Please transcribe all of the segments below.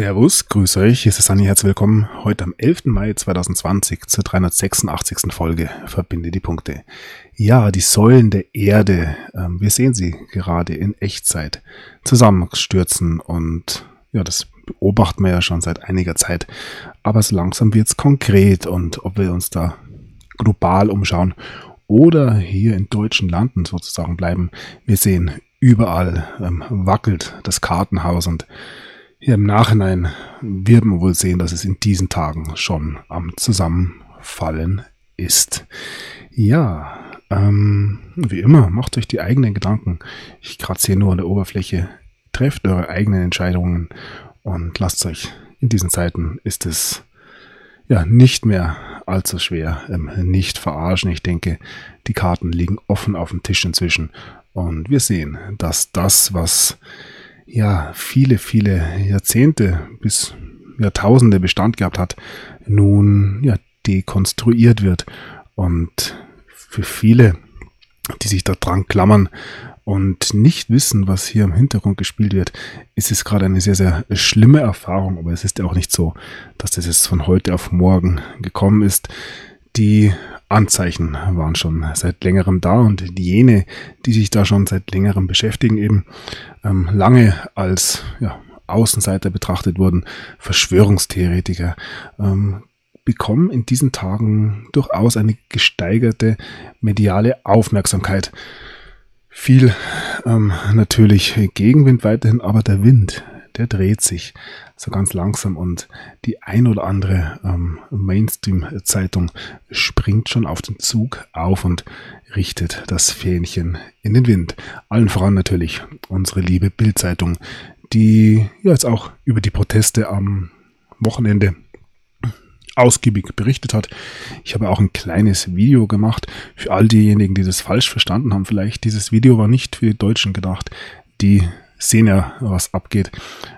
Servus, grüß euch, hier ist Sani, herzlich willkommen. Heute am 11. Mai 2020 zur 386. Folge Verbinde die Punkte. Ja, die Säulen der Erde, wir sehen sie gerade in Echtzeit zusammenstürzen und ja, das beobachten wir ja schon seit einiger Zeit. Aber so langsam wird es konkret und ob wir uns da global umschauen oder hier in deutschen Landen sozusagen bleiben, wir sehen überall wackelt das Kartenhaus und hier im Nachhinein wird man wohl sehen, dass es in diesen Tagen schon am Zusammenfallen ist. Ja, wie immer, macht euch die eigenen Gedanken. Ich kratze hier nur an der Oberfläche. Trefft eure eigenen Entscheidungen und lasst euch in diesen Zeiten ist es ja nicht mehr allzu schwer. Nicht verarschen. Ich denke, die Karten liegen offen auf dem Tisch inzwischen und wir sehen, dass das, was ja viele Jahrzehnte bis Jahrtausende Bestand gehabt hat, nun ja dekonstruiert wird. Und für viele, die sich da dran klammern und nicht wissen, was hier im Hintergrund gespielt wird, ist es gerade eine sehr, sehr schlimme Erfahrung. Aber es ist ja auch nicht so, dass das jetzt von heute auf morgen gekommen ist. Die Anzeichen waren schon seit längerem da und jene, die sich da schon seit längerem beschäftigen, eben lange als Außenseiter betrachtet wurden, Verschwörungstheoretiker, bekommen in diesen Tagen durchaus eine gesteigerte mediale Aufmerksamkeit. Viel natürlich Gegenwind weiterhin, aber der Wind, der dreht sich so ganz langsam und die ein oder andere Mainstream-Zeitung springt schon auf den Zug auf und richtet das Fähnchen in den Wind. Allen voran natürlich unsere liebe Bild-Zeitung, die jetzt auch über die Proteste am Wochenende ausgiebig berichtet hat. Ich habe auch ein kleines Video gemacht für all diejenigen, die das falsch verstanden haben. Vielleicht dieses Video war nicht für die Deutschen gedacht. Die sehen ja, was abgeht.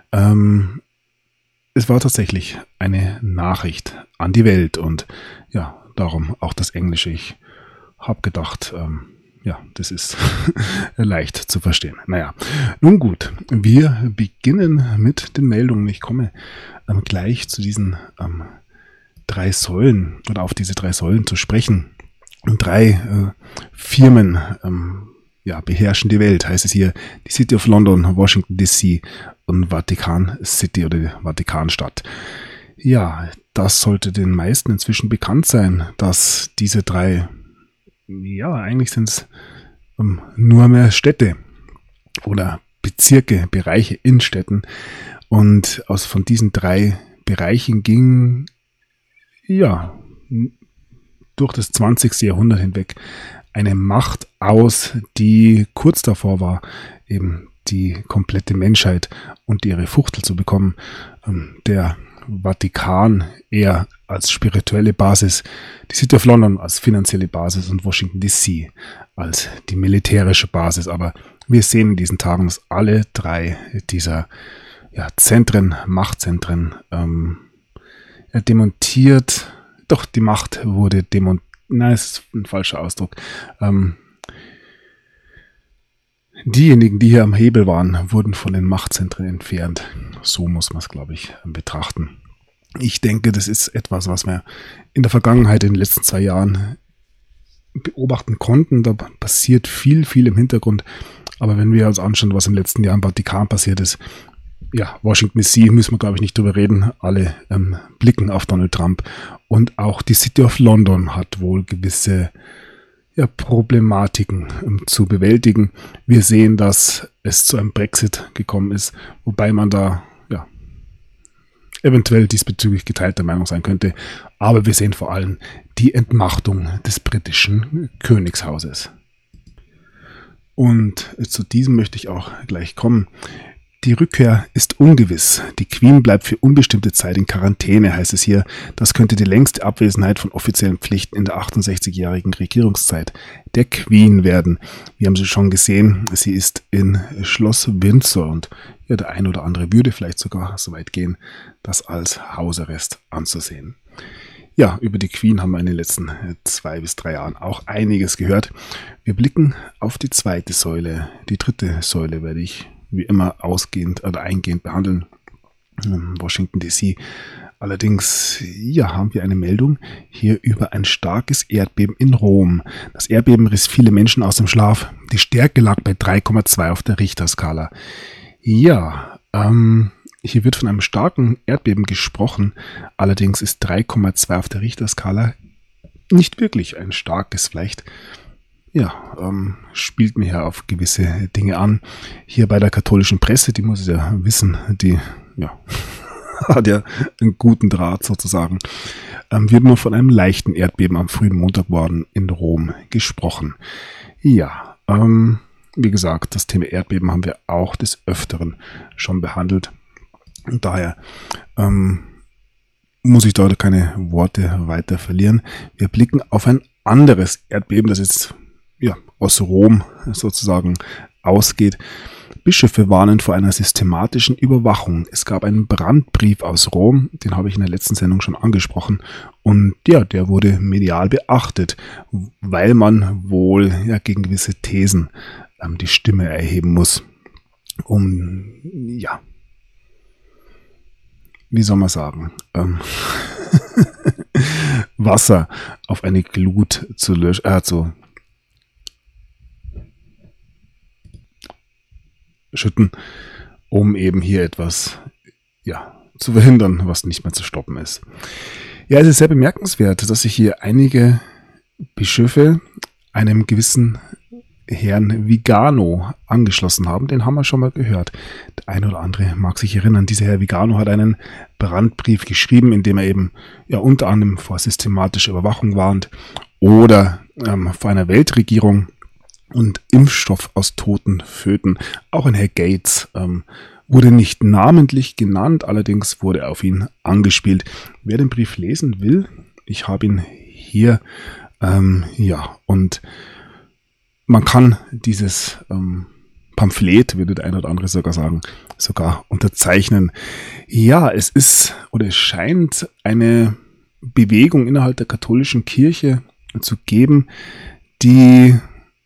Es war tatsächlich eine Nachricht an die Welt und ja, darum auch das Englische. Ich habe gedacht, das ist leicht zu verstehen. Naja, nun gut, wir beginnen mit den Meldungen. Ich komme gleich zu diesen 3 Säulen oder auf diese 3 Säulen zu sprechen. 3 Firmen beherrschen die Welt, heißt es hier, die City of London, Washington DC und Vatikan City oder die Vatikanstadt. Ja, das sollte den meisten inzwischen bekannt sein, dass diese 3, eigentlich sind es nur mehr Städte oder Bezirke, Bereiche in Städten und von diesen 3 Bereichen ging durch das 20. Jahrhundert hinweg eine Macht aus, die kurz davor war, eben die komplette Menschheit unter ihre Fuchtel zu bekommen. Der Vatikan eher als spirituelle Basis, die City of London als finanzielle Basis und Washington DC als die militärische Basis. Aber wir sehen in diesen Tagen, dass alle 3 dieser Zentren, Machtzentren demontiert. Doch, die Macht wurde demontiert. Nein, es ist ein falscher Ausdruck. Diejenigen, die hier am Hebel waren, wurden von den Machtzentren entfernt. So muss man es, glaube ich, betrachten. Ich denke, das ist etwas, was wir in der Vergangenheit, in den letzten 2 Jahren beobachten konnten. Da passiert viel im Hintergrund. Aber wenn wir uns anschauen, was im letzten Jahr im Vatikan passiert ist, Washington DC müssen wir, glaube ich, nicht drüber reden. Alle blicken auf Donald Trump. Und auch die City of London hat wohl gewisse Problematiken zu bewältigen. Wir sehen, dass es zu einem Brexit gekommen ist, wobei man da eventuell diesbezüglich geteilter Meinung sein könnte. Aber wir sehen vor allem die Entmachtung des britischen Königshauses. Und zu diesem möchte ich auch gleich kommen. Die Rückkehr ist ungewiss. Die Queen bleibt für unbestimmte Zeit in Quarantäne, heißt es hier. Das könnte die längste Abwesenheit von offiziellen Pflichten in der 68-jährigen Regierungszeit der Queen werden. Wir haben sie schon gesehen, sie ist in Schloss Windsor und der ein oder andere würde vielleicht sogar so weit gehen, das als Hausarrest anzusehen. Ja, über die Queen haben wir in den letzten 2 bis 3 Jahren auch einiges gehört. Wir blicken auf die 2. Säule. Die 3. Säule werde ich wie immer ausgehend oder eingehend behandeln. Washington DC. Allerdings, ja, haben wir eine Meldung hier über ein starkes Erdbeben in Rom. Das Erdbeben riss viele Menschen aus dem Schlaf. Die Stärke lag bei 3,2 auf der Richterskala. Ja, hier wird von einem starken Erdbeben gesprochen. Allerdings ist 3,2 auf der Richterskala nicht wirklich ein starkes, vielleicht. Ja, spielt mir ja auf gewisse Dinge an. Hier bei der katholischen Presse, die muss es ja wissen, die, ja, hat ja einen guten Draht sozusagen, wird nur von einem leichten Erdbeben am frühen Montagmorgen in Rom gesprochen. Ja, wie gesagt, das Thema Erdbeben haben wir auch des Öfteren schon behandelt. Und daher muss ich dort keine Worte weiter verlieren. Wir blicken auf ein anderes Erdbeben, das jetzt ja, aus Rom sozusagen ausgeht. Bischöfe warnen vor einer systematischen Überwachung. Es gab einen Brandbrief aus Rom, den habe ich in der letzten Sendung schon angesprochen. Und ja, der wurde medial beachtet, weil man wohl ja gegen gewisse Thesen die Stimme erheben muss. Ja, wie soll man sagen, Wasser auf eine Glut zu schütten, um eben hier etwas zu verhindern, was nicht mehr zu stoppen ist. Ja, es ist sehr bemerkenswert, dass sich hier einige Bischöfe einem gewissen Herrn Vigano angeschlossen haben. Den haben wir schon mal gehört. Der eine oder andere mag sich erinnern, dieser Herr Vigano hat einen Brandbrief geschrieben, in dem er eben unter anderem vor systematischer Überwachung warnt oder vor einer Weltregierung und Impfstoff aus toten Föten. Auch ein Herr Gates wurde nicht namentlich genannt, allerdings wurde auf ihn angespielt. Wer den Brief lesen will, ich habe ihn hier, und man kann dieses Pamphlet, würde der eine oder andere sogar sagen, sogar unterzeichnen. Ja, es scheint eine Bewegung innerhalb der katholischen Kirche zu geben, die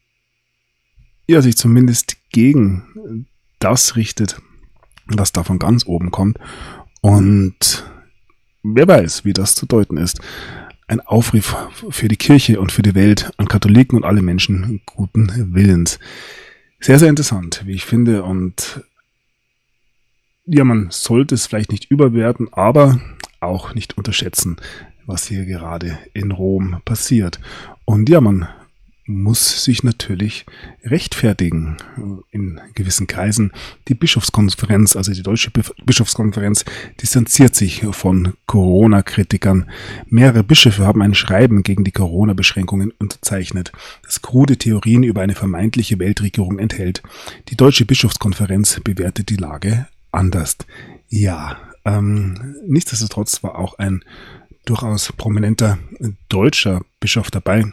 sich zumindest gegen das richtet, was da von ganz oben kommt. Und wer weiß, wie das zu deuten ist. Ein Aufruf für die Kirche und für die Welt an Katholiken und alle Menschen guten Willens. Sehr, sehr interessant, wie ich finde. Und ja, man sollte es vielleicht nicht überwerten, aber auch nicht unterschätzen, was hier gerade in Rom passiert. Und ja, man muss sich natürlich rechtfertigen in gewissen Kreisen. Die Bischofskonferenz, also die Deutsche Bischofskonferenz, distanziert sich von Corona-Kritikern. Mehrere Bischöfe haben ein Schreiben gegen die Corona-Beschränkungen unterzeichnet, das krude Theorien über eine vermeintliche Weltregierung enthält. Die Deutsche Bischofskonferenz bewertet die Lage anders. Ja, nichtsdestotrotz war auch ein durchaus prominenter deutscher Bischof dabei.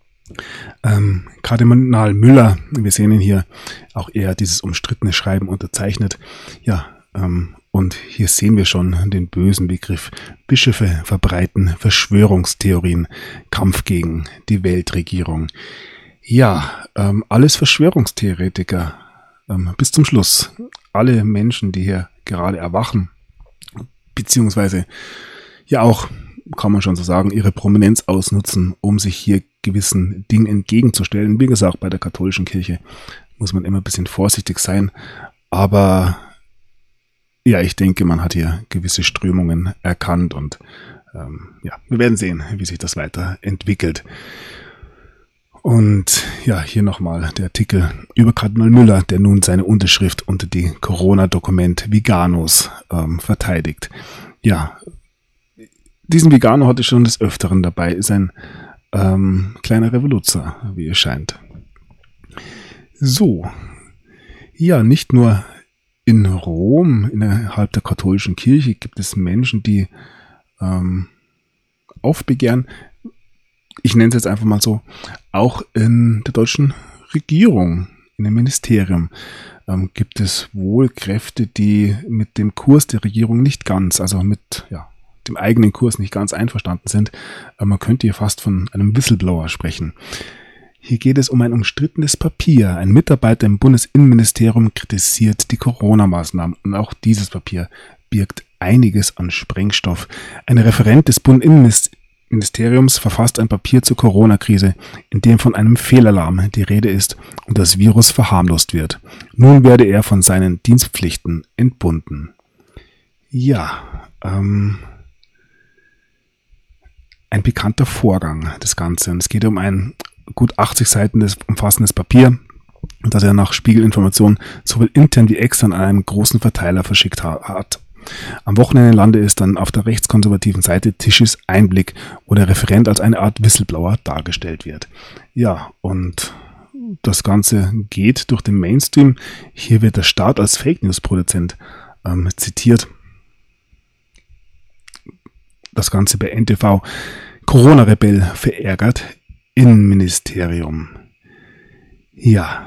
Kardinal Müller, wir sehen ihn hier, auch er hat dieses umstrittene Schreiben unterzeichnet. Ja, und hier sehen wir schon den bösen Begriff. Bischöfe verbreiten Verschwörungstheorien, Kampf gegen die Weltregierung. Ja, alles Verschwörungstheoretiker bis zum Schluss. Alle Menschen, die hier gerade erwachen, beziehungsweise ja auch, kann man schon so sagen, ihre Prominenz ausnutzen, um sich hier gewissen Dingen entgegenzustellen. Wie gesagt, bei der katholischen Kirche muss man immer ein bisschen vorsichtig sein. Aber ja, ich denke, man hat hier gewisse Strömungen erkannt und wir werden sehen, wie sich das weiterentwickelt. Und ja, hier nochmal der Artikel über Kardinal Müller, der nun seine Unterschrift unter die Corona-Dokument Viganos verteidigt. Ja, diesen Vigano hatte ich schon des Öfteren dabei, ist ein kleiner Revoluzer, wie es scheint. So, ja, nicht nur in Rom, innerhalb der katholischen Kirche, gibt es Menschen, die aufbegehren, ich nenne es jetzt einfach mal so, auch in der deutschen Regierung, in dem Ministerium, gibt es wohl Kräfte, die mit dem Kurs der Regierung nicht ganz, also mit dem eigenen Kurs nicht ganz einverstanden sind. Man könnte hier fast von einem Whistleblower sprechen. Hier geht es um ein umstrittenes Papier. Ein Mitarbeiter im Bundesinnenministerium kritisiert die Corona-Maßnahmen und auch dieses Papier birgt einiges an Sprengstoff. Ein Referent des Bundesinnenministeriums verfasst ein Papier zur Corona-Krise, in dem von einem Fehlalarm die Rede ist und das Virus verharmlost wird. Nun werde er von seinen Dienstpflichten entbunden. Ja, ein pikanter Vorgang, das Ganze. Und es geht um ein gut 80 Seiten umfassendes Papier, das er nach Spiegelinformationen sowohl intern wie extern an einen großen Verteiler verschickt hat. Am Wochenende landete es dann auf der rechtskonservativen Seite Tisches Einblick, wo der Referent als eine Art Whistleblower dargestellt wird. Ja, und das Ganze geht durch den Mainstream. Hier wird der Staat als Fake-News-Produzent zitiert. Das Ganze bei NTV. Corona-Rebell verärgert Innenministerium. Ja,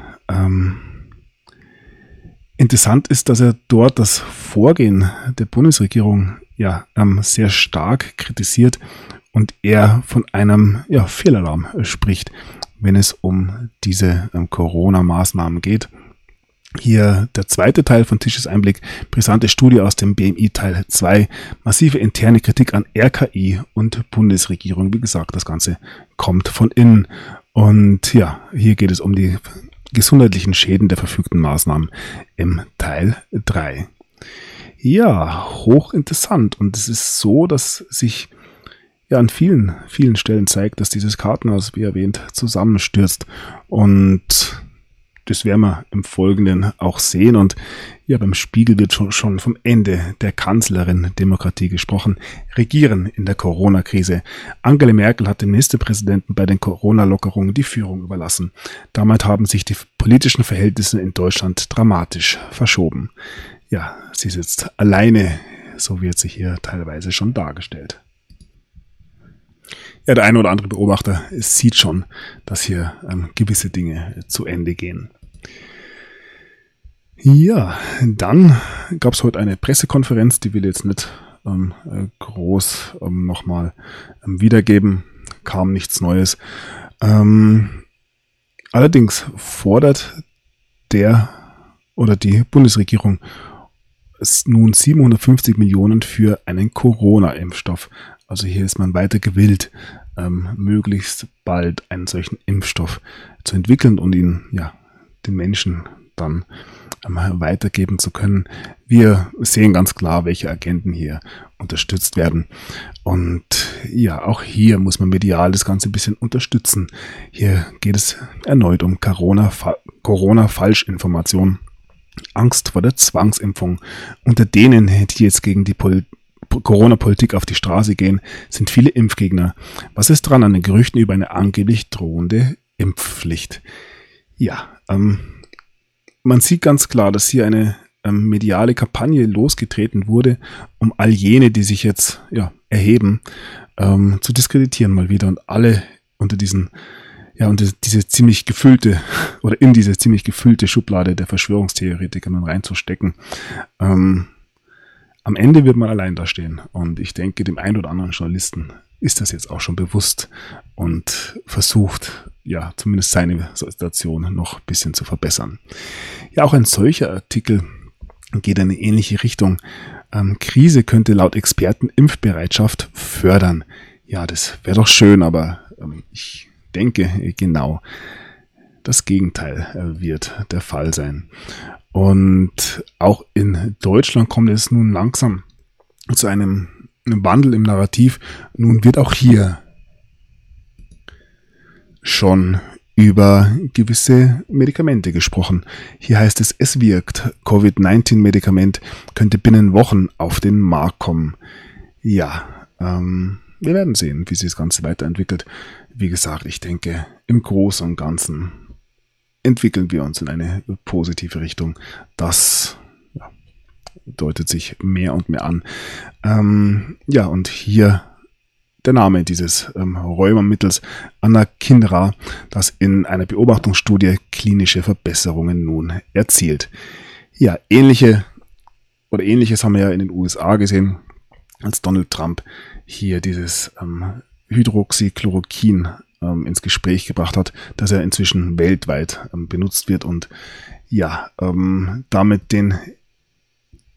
interessant ist, dass er dort das Vorgehen der Bundesregierung sehr stark kritisiert und er von einem Fehlalarm spricht, wenn es um diese Corona-Maßnahmen geht. Hier der zweite Teil von Tisches Einblick, brisante Studie aus dem BMI Teil 2, massive interne Kritik an RKI und Bundesregierung. Wie gesagt, das Ganze kommt von innen. Und ja, hier geht es um die gesundheitlichen Schäden der verfügten Maßnahmen im Teil 3. Ja, hochinteressant. Und es ist so, dass sich an vielen, vielen Stellen zeigt, dass dieses Kartenhaus, wie erwähnt, zusammenstürzt. Und das werden wir im Folgenden auch sehen. Und ja, beim Spiegel wird schon vom Ende der Kanzlerin Demokratie gesprochen. Regieren in der Corona-Krise. Angela Merkel hat dem Ministerpräsidenten bei den Corona-Lockerungen die Führung überlassen. Damit haben sich die politischen Verhältnisse in Deutschland dramatisch verschoben. Ja, sie sitzt alleine, so wird sie hier teilweise schon dargestellt. Ja, der eine oder andere Beobachter sieht schon, dass hier gewisse Dinge zu Ende gehen. Ja, dann gab es heute eine Pressekonferenz, die will ich jetzt nicht groß nochmal wiedergeben, kam nichts Neues. Allerdings fordert die Bundesregierung nun 750 Millionen für einen Corona-Impfstoff. Also hier ist man weiter gewillt, möglichst bald einen solchen Impfstoff zu entwickeln und ihn den Menschen dann weitergeben zu können. Wir sehen ganz klar, welche Agenten hier unterstützt werden. Und ja, auch hier muss man medial das Ganze ein bisschen unterstützen. Hier geht es erneut um Corona-Falschinformation, Angst vor der Zwangsimpfung. Unter denen, die jetzt gegen die Corona-Politik auf die Straße gehen, sind viele Impfgegner. Was ist dran an den Gerüchten über eine angeblich drohende Impfpflicht? Ja, man sieht ganz klar, dass hier eine mediale Kampagne losgetreten wurde, um all jene, die sich jetzt erheben, zu diskreditieren mal wieder und alle unter diese ziemlich gefüllte oder in diese ziemlich gefüllte Schublade der Verschwörungstheoretiker reinzustecken. Am Ende wird man allein da stehen und ich denke, dem einen oder anderen Journalisten ist das jetzt auch schon bewusst und versucht, zumindest seine Situation noch ein bisschen zu verbessern. Ja, auch ein solcher Artikel geht in eine ähnliche Richtung. Krise könnte laut Experten Impfbereitschaft fördern. Ja, das wäre doch schön, aber ich denke, genau das Gegenteil wird der Fall sein. Und auch in Deutschland kommt es nun langsam zu einem Wandel im Narrativ. Nun wird auch hier schon über gewisse Medikamente gesprochen. Hier heißt es, es wirkt. Covid-19-Medikament könnte binnen Wochen auf den Markt kommen. Ja, wir werden sehen, wie sich das Ganze weiterentwickelt. Wie gesagt, ich denke, im Großen und Ganzen entwickeln wir uns in eine positive Richtung. Das deutet sich mehr und mehr an. Und hier der Name dieses Rheumamittels Anakinra, das in einer Beobachtungsstudie klinische Verbesserungen nun erzielt. Ja, Ähnliches haben wir ja in den USA gesehen, als Donald Trump hier dieses Hydroxychloroquin ins Gespräch gebracht hat, dass er inzwischen weltweit benutzt wird und damit den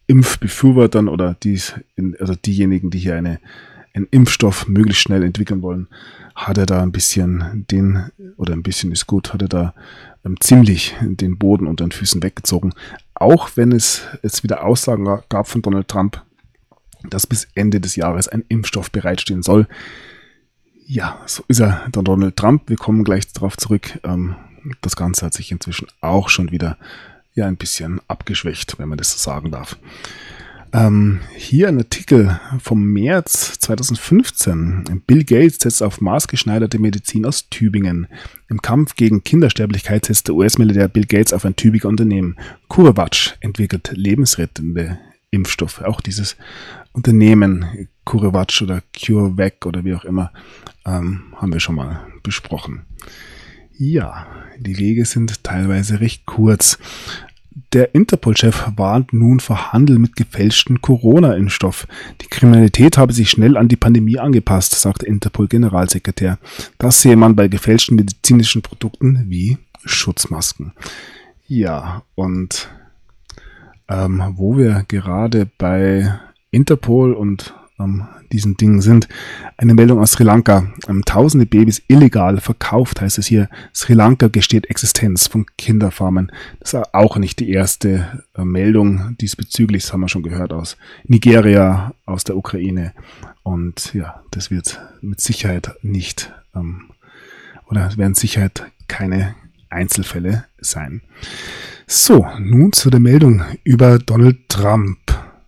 Impfbefürwortern oder diejenigen, die hier einen Impfstoff möglichst schnell entwickeln wollen, hat er da ein bisschen ist gut, hat er da ziemlich den Boden unter den Füßen weggezogen. Auch wenn es jetzt wieder Aussagen gab von Donald Trump, dass bis Ende des Jahres ein Impfstoff bereitstehen soll. Ja, so ist er, der Donald Trump. Wir kommen gleich darauf zurück. Das Ganze hat sich inzwischen auch schon wieder ein bisschen abgeschwächt, wenn man das so sagen darf. Hier ein Artikel vom März 2015. Bill Gates setzt auf maßgeschneiderte Medizin aus Tübingen. Im Kampf gegen Kindersterblichkeit setzt der US-Milliardär Bill Gates auf ein Tübinger Unternehmen. CureVac entwickelt lebensrettende Impfstoffe. Auch dieses Unternehmen CureVac oder CureVac oder wie auch immer haben wir schon mal besprochen. Ja, die Wege sind teilweise recht kurz. Der Interpol-Chef warnt nun vor Handel mit gefälschten Corona-Impfstoff. Die Kriminalität habe sich schnell an die Pandemie angepasst, sagt der Interpol-Generalsekretär. Das sehe man bei gefälschten medizinischen Produkten wie Schutzmasken. Ja, und wo wir gerade bei Interpol und diesen Dingen sind, eine Meldung aus Sri Lanka. Tausende Babys illegal verkauft, heißt es hier. Sri Lanka gesteht Existenz von Kinderfarmen. Das ist auch nicht die erste Meldung diesbezüglich, das haben wir schon gehört aus Nigeria, aus der Ukraine. Und ja, das wird mit Sicherheit nicht, oder werden Sicherheit keine Einzelfälle sein. So, nun zu der Meldung über Donald Trump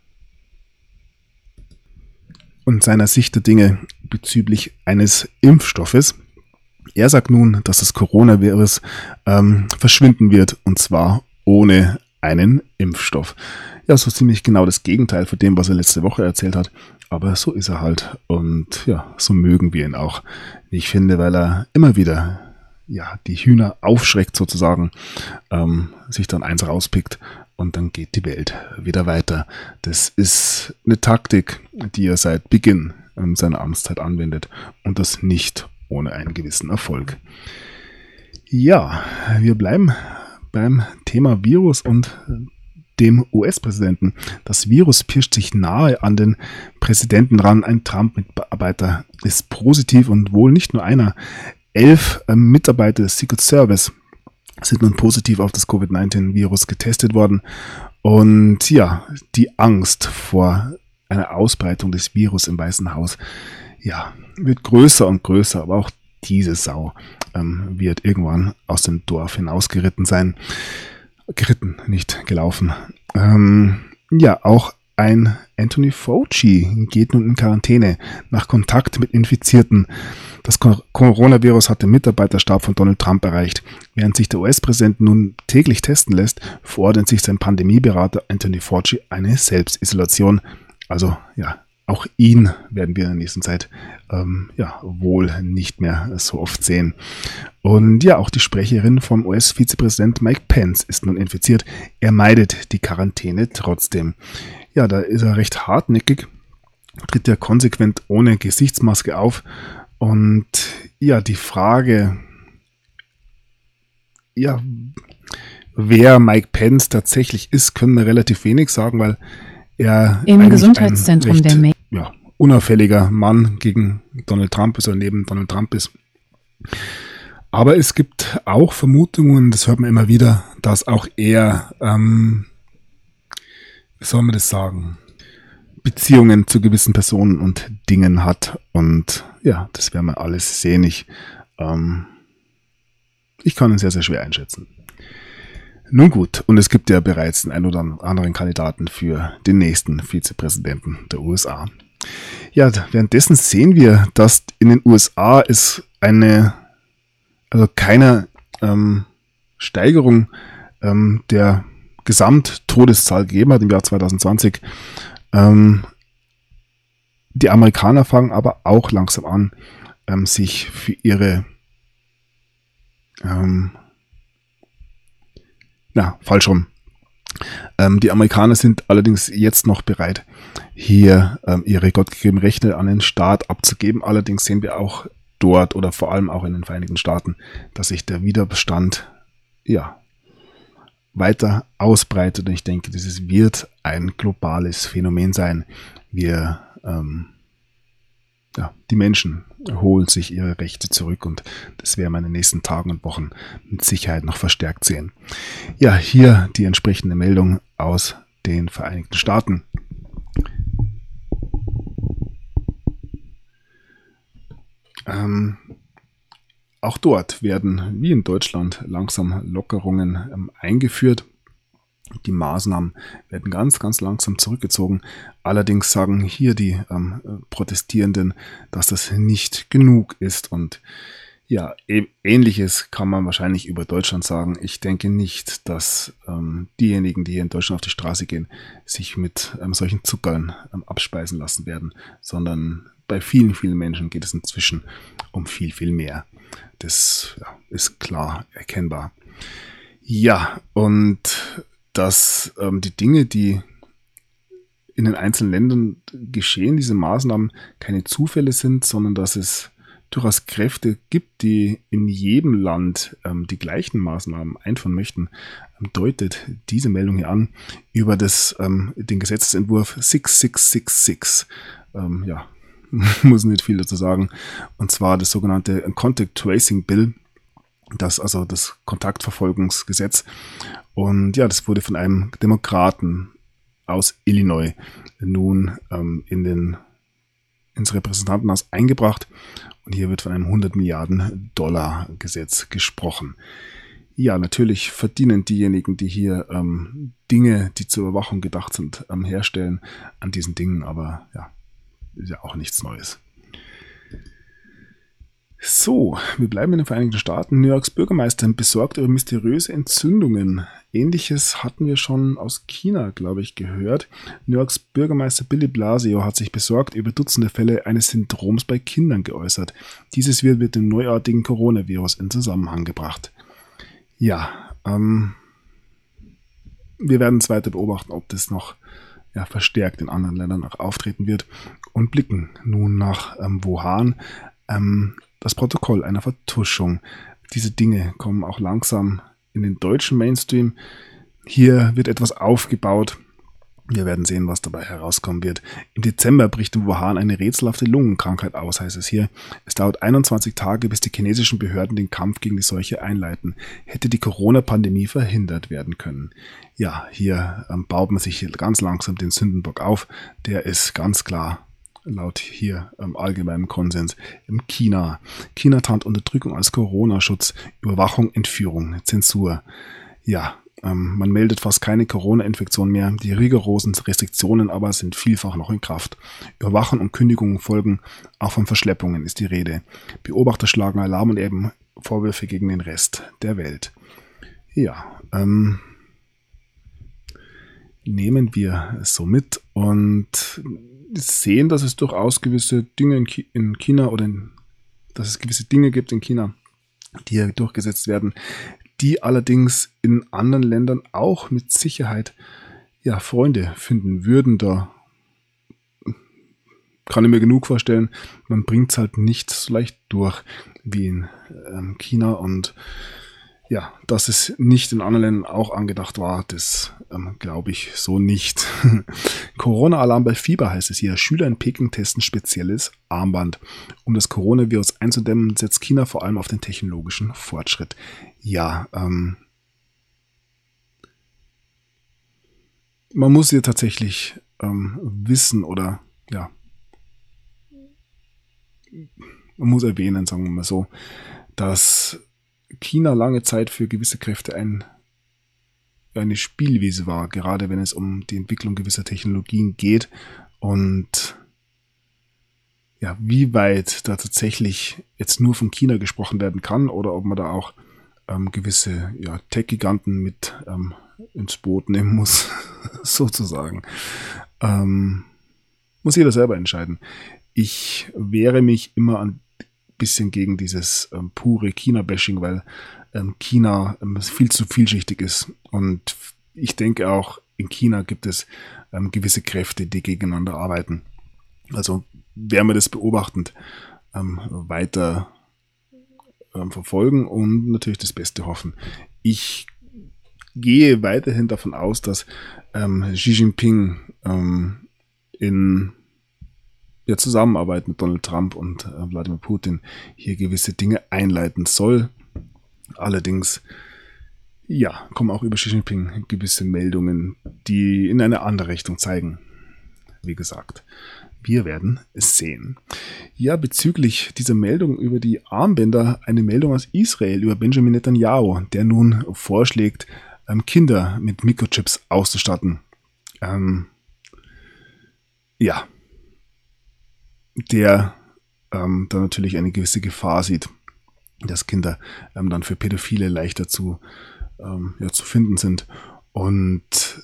und seiner Sicht der Dinge bezüglich eines Impfstoffes. Er sagt nun, dass das Coronavirus verschwinden wird, und zwar ohne einen Impfstoff. Ja, so ziemlich genau das Gegenteil von dem, was er letzte Woche erzählt hat. Aber so ist er halt. Und ja, so mögen wir ihn auch. Ich finde, weil er immer wieder die Hühner aufschreckt sozusagen, sich dann eins rauspickt und dann geht die Welt wieder weiter. Das ist eine Taktik, die er seit Beginn seiner Amtszeit anwendet und das nicht ohne einen gewissen Erfolg. Ja, wir bleiben beim Thema Virus und dem US-Präsidenten. Das Virus pirscht sich nahe an den Präsidenten ran. Ein Trump-Mitarbeiter ist positiv und wohl nicht nur einer. 11 Mitarbeiter des Secret Service sind nun positiv auf das Covid-19-Virus getestet worden. Und ja, die Angst vor einer Ausbreitung des Virus im Weißen Haus, wird größer und größer. Aber auch diese Sau wird irgendwann aus dem Dorf hinausgeritten sein. Geritten, nicht gelaufen. Auch ein Anthony Fauci geht nun in Quarantäne nach Kontakt mit Infizierten. Das Coronavirus hat den Mitarbeiterstab von Donald Trump erreicht. Während sich der US-Präsident nun täglich testen lässt, verordnet sich sein Pandemieberater Anthony Fauci eine Selbstisolation. Also auch ihn werden wir in der nächsten Zeit wohl nicht mehr so oft sehen. Und auch die Sprecherin vom US-Vizepräsident Mike Pence ist nun infiziert. Er meidet die Quarantäne trotzdem. Ja, da ist er recht hartnäckig, tritt ja konsequent ohne Gesichtsmaske auf. Und die Frage, wer Mike Pence tatsächlich ist, können wir relativ wenig sagen, weil er im Gesundheitszentrum der unauffälliger Mann gegen Donald Trump ist oder neben Donald Trump ist. Aber es gibt auch Vermutungen, das hört man immer wieder, dass auch er, wie soll man das sagen, Beziehungen zu gewissen Personen und Dingen hat. Und das werden wir alles sehen. Ich kann ihn sehr, sehr schwer einschätzen. Nun gut, und es gibt ja bereits den einen oder anderen Kandidaten für den nächsten Vizepräsidenten der USA. Ja, währenddessen sehen wir, dass in den USA es keine Steigerung der Gesamttodeszahl gegeben hat im Jahr 2020. Die Amerikaner fangen aber auch langsam an, sich für ihre die Amerikaner sind allerdings jetzt noch bereit, hier ihre gottgegebenen Rechte an den Staat abzugeben. Allerdings sehen wir auch dort oder vor allem auch in den Vereinigten Staaten, dass sich der Widerstand weiter ausbreitet. Und ich denke, dieses wird ein globales Phänomen sein. Die Menschen holen sich ihre Rechte zurück und das werden wir in den nächsten Tagen und Wochen mit Sicherheit noch verstärkt sehen. Ja, hier die entsprechende Meldung aus den Vereinigten Staaten. Auch dort werden, wie in Deutschland, langsam Lockerungen eingeführt. Die Maßnahmen werden ganz, ganz langsam zurückgezogen. Allerdings sagen hier die Protestierenden, dass das nicht genug ist. Und ja, Ähnliches kann man wahrscheinlich über Deutschland sagen. Ich denke nicht, dass diejenigen, die hier in Deutschland auf die Straße gehen, sich mit solchen Zuckern abspeisen lassen werden, sondern bei vielen, vielen Menschen geht es inzwischen um viel, viel mehr. Das ist klar erkennbar. Ja, und dass die Dinge, die in den einzelnen Ländern geschehen, diese Maßnahmen keine Zufälle sind, sondern dass es durchaus Kräfte gibt, die in jedem Land die gleichen Maßnahmen einführen möchten, deutet diese Meldung hier an über den Gesetzesentwurf 6666. Muss nicht viel dazu sagen. Und zwar das sogenannte Contact Tracing Bill, das Kontaktverfolgungsgesetz. Und ja, das wurde von einem Demokraten aus Illinois nun ins Repräsentantenhaus eingebracht. Und hier wird von einem 100 Milliarden Dollar Gesetz gesprochen. Ja, natürlich verdienen diejenigen, die hier Dinge, die zur Überwachung gedacht sind, herstellen, an diesen Dingen. Aber ja, ist ja auch nichts Neues. So, wir bleiben in den Vereinigten Staaten. New Yorks Bürgermeister besorgt über mysteriöse Entzündungen. Ähnliches hatten wir schon aus China, glaube ich, gehört. New Yorks Bürgermeister Bill de Blasio hat sich besorgt über Dutzende Fälle eines Syndroms bei Kindern geäußert. Dieses wird mit dem neuartigen Coronavirus in Zusammenhang gebracht. Ja, wir werden es weiter beobachten, ob das noch verstärkt in anderen Ländern auch auftreten wird und blicken nun nach Wuhan. Das Protokoll einer Vertuschung. Diese Dinge kommen auch langsam in den deutschen Mainstream. Hier wird etwas aufgebaut. Wir werden sehen, was dabei herauskommen wird. Im Dezember bricht in Wuhan eine rätselhafte Lungenkrankheit aus, heißt es hier. Es dauert 21 Tage, bis die chinesischen Behörden den Kampf gegen die Seuche einleiten. Hätte die Corona-Pandemie verhindert werden können. Ja, hier baut man sich ganz langsam den Sündenbock auf. Der ist ganz klar laut hier allgemeinem Konsens China. China tarnt Unterdrückung als Corona-Schutz, Überwachung, Entführung, Zensur. Ja, man meldet fast keine Corona-Infektion mehr. Die rigorosen Restriktionen aber sind vielfach noch in Kraft. Überwachen und Kündigungen folgen. Auch von Verschleppungen ist die Rede. Beobachter schlagen Alarm und eben Vorwürfe gegen den Rest der Welt. Ja, nehmen wir so mit und sehen, dass es durchaus gewisse Dinge in China dass es gewisse Dinge gibt in China, die hier durchgesetzt werden, die allerdings in anderen Ländern auch mit Sicherheit Freunde finden würden. Da kann ich mir genug vorstellen, man bringt es halt nicht so leicht durch wie in China und ja, dass es nicht in anderen Ländern auch angedacht war, das glaube ich so nicht. Corona-Alarm bei Fieber heißt es hier. Schüler in Peking testen spezielles Armband. Um das Coronavirus einzudämmen, setzt China vor allem auf den technologischen Fortschritt. Ja, man muss hier tatsächlich wissen oder man muss erwähnen, sagen wir mal so, dass China lange Zeit für gewisse Kräfte eine Spielwiese war, gerade wenn es um die Entwicklung gewisser Technologien geht und wie weit da tatsächlich jetzt nur von China gesprochen werden kann oder ob man da auch gewisse Tech-Giganten mit ins Boot nehmen muss, sozusagen. Muss jeder selber entscheiden. Ich wehre mich immer ein bisschen gegen dieses pure China-Bashing, weil China viel zu vielschichtig ist. Und ich denke auch, in China gibt es gewisse Kräfte, die gegeneinander arbeiten. Also werden wir das beobachtend weiter verfolgen und natürlich das Beste hoffen. Ich gehe weiterhin davon aus, dass Xi Jinping in der Zusammenarbeit mit Donald Trump und Wladimir Putin hier gewisse Dinge einleiten soll. Allerdings, ja, kommen auch über Xi Jinping gewisse Meldungen, die in eine andere Richtung zeigen. Wie gesagt, wir werden es sehen. Ja, bezüglich dieser Meldung über die Armbänder, eine Meldung aus Israel über Benjamin Netanyahu, der nun vorschlägt, Kinder mit Mikrochips auszustatten. Ja, der da natürlich eine gewisse Gefahr sieht, dass Kinder dann für Pädophile leichter zu finden sind. Und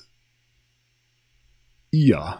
ja,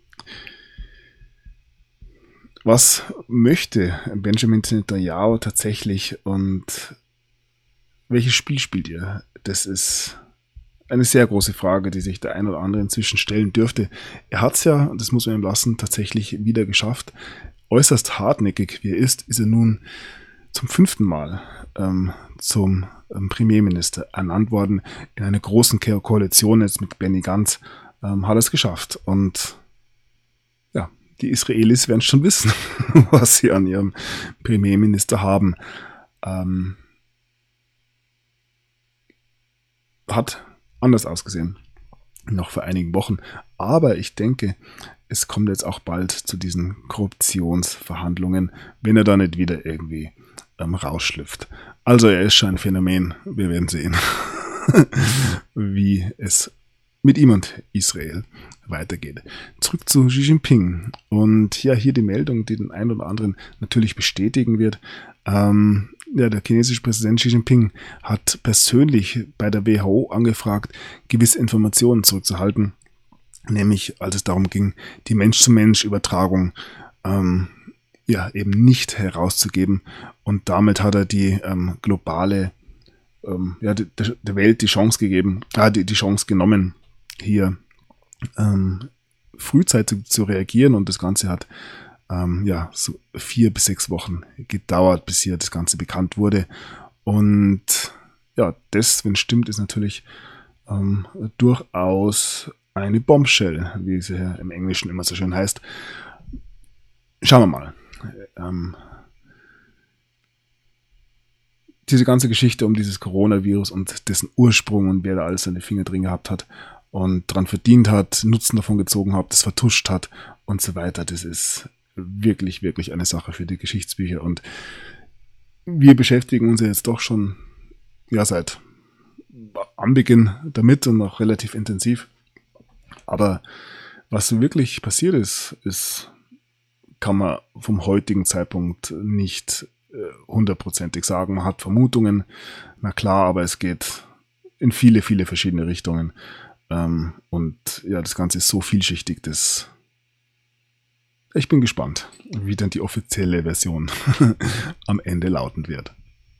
was möchte Benjamin Netanyahu tatsächlich und welches Spiel spielt ihr? Das ist eine sehr große Frage, die sich der ein oder andere inzwischen stellen dürfte. Er hat es ja, das muss man ihm lassen, tatsächlich wieder geschafft. Äußerst hartnäckig wie er ist er nun zum 5. Mal zum Premierminister ernannt worden. In einer großen Koalition jetzt mit Benny Gantz hat er es geschafft. Und ja, die Israelis werden schon wissen, was sie an ihrem Premierminister haben. Hat anders ausgesehen, noch vor einigen Wochen. Aber ich denke, es kommt jetzt auch bald zu diesen Korruptionsverhandlungen, wenn er da nicht wieder irgendwie rausschlüpft. Also er ist schon ein Phänomen. Wir werden sehen, wie es mit ihm und Israel weitergeht. Zurück zu Xi Jinping. Und ja, hier die Meldung, die den einen oder anderen natürlich bestätigen wird. Der chinesische Präsident Xi Jinping hat persönlich bei der WHO angefragt, gewisse Informationen zurückzuhalten, nämlich als es darum ging, die Mensch-zu-Mensch-Übertragung eben nicht herauszugeben. Und damit hat er die globale, der Welt die Chance gegeben, die Chance genommen, hier frühzeitig zu reagieren. Und das Ganze hat so 4 bis 6 Wochen gedauert, bis hier das Ganze bekannt wurde. Und ja, das, wenn es stimmt, ist natürlich durchaus eine Bombshell, wie es ja im Englischen immer so schön heißt. Schauen wir mal. Diese ganze Geschichte um dieses Coronavirus und dessen Ursprung und wer da alles seine Finger drin gehabt hat und dran verdient hat, Nutzen davon gezogen hat, das vertuscht hat und so weiter, das ist wirklich, wirklich eine Sache für die Geschichtsbücher. Und wir beschäftigen uns ja jetzt doch schon seit Anbeginn damit und noch relativ intensiv. Aber was wirklich passiert ist, kann man vom heutigen Zeitpunkt nicht 100%ig sagen. Man hat Vermutungen, na klar, aber es geht in viele, viele verschiedene Richtungen. Und ja, das Ganze ist so vielschichtig, dass ich bin gespannt, wie dann die offizielle Version am Ende lauten wird.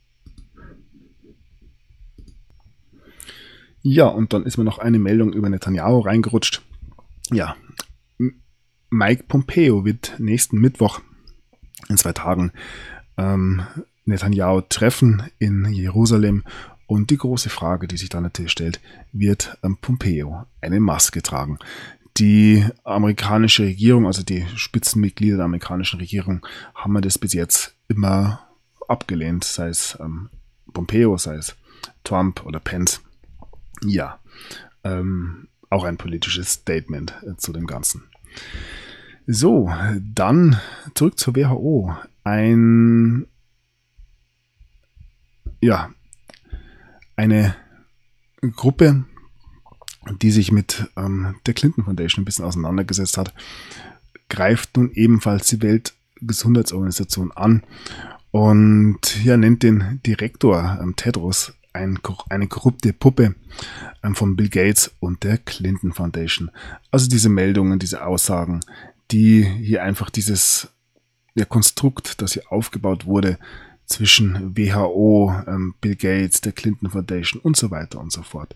Ja, und dann ist mir noch eine Meldung über Netanyahu reingerutscht. Ja, Mike Pompeo wird nächsten Mittwoch in 2 Tagen Netanyahu treffen in Jerusalem. Und die große Frage, die sich dann natürlich stellt, wird Pompeo eine Maske tragen? Die amerikanische Regierung, also die Spitzenmitglieder der amerikanischen Regierung, haben das bis jetzt immer abgelehnt, sei es Pompeo, sei es Trump oder Pence. Ja, auch ein politisches Statement zu dem Ganzen. So, dann zurück zur WHO. Eine Gruppe, die sich mit der Clinton Foundation ein bisschen auseinandergesetzt hat, greift nun ebenfalls die Weltgesundheitsorganisation an und nennt den Direktor Tedros eine korrupte Puppe von Bill Gates und der Clinton Foundation. Also diese Meldungen, diese Aussagen, die hier einfach dieses Konstrukt, das hier aufgebaut wurde zwischen WHO, Bill Gates, der Clinton Foundation und so weiter und so fort,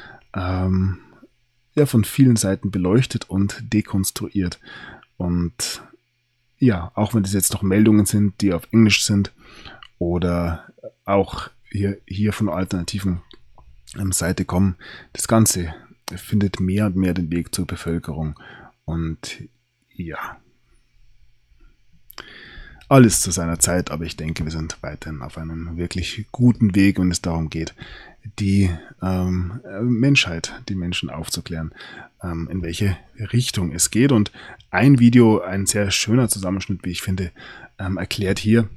von vielen Seiten beleuchtet und dekonstruiert. Und ja, auch wenn das jetzt noch Meldungen sind, die auf Englisch sind oder auch hier von alternativen Seite kommen. Das Ganze findet mehr und mehr den Weg zur Bevölkerung. Und ja, alles zu seiner Zeit, aber ich denke, wir sind weiterhin auf einem wirklich guten Weg, wenn es darum geht, die Menschheit, die Menschen aufzuklären, in welche Richtung es geht. Und ein Video, ein sehr schöner Zusammenschnitt, wie ich finde, erklärt hier,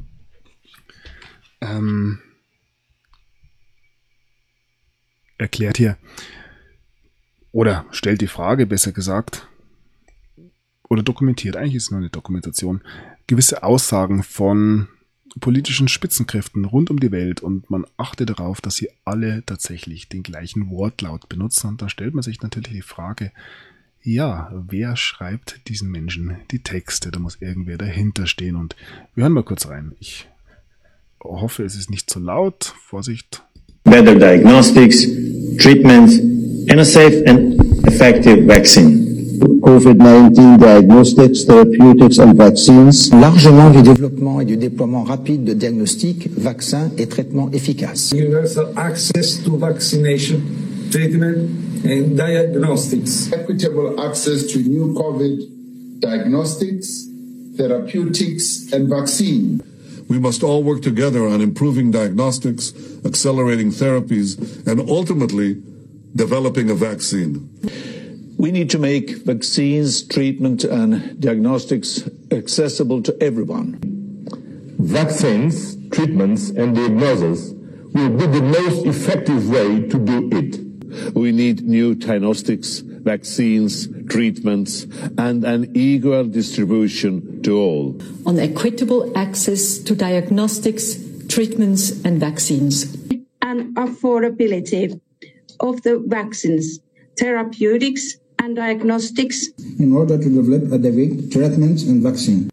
oder stellt die Frage, besser gesagt, oder dokumentiert, eigentlich ist es nur eine Dokumentation, gewisse Aussagen von politischen Spitzenkräften rund um die Welt, und man achte darauf, dass sie alle tatsächlich den gleichen Wortlaut benutzen. Und da stellt man sich natürlich die Frage, ja, wer schreibt diesen Menschen die Texte? Da muss irgendwer dahinter stehen, und wir hören mal kurz rein. Ich hoffe, es ist nicht zu laut. Vorsicht. Better diagnostics, treatments, and a safe and effective vaccine. COVID-19 diagnostics, therapeutics and vaccines. Largement du développement et du déploiement rapide de diagnostics, vaccins et traitements efficaces. Universal access to vaccination, treatment and diagnostics. Equitable access to new COVID diagnostics, therapeutics and vaccine. We must all work together on improving diagnostics, accelerating therapies, and ultimately developing a vaccine. We need to make vaccines, treatment and diagnostics accessible to everyone. Vaccines, treatments and diagnosis will be the most effective way to do it. We need new diagnostics, vaccines, treatments and an equal distribution to all. On equitable access to diagnostics, treatments and vaccines. And affordability of the vaccines, therapeutics and diagnostics in order to develop adequate treatments and vaccine.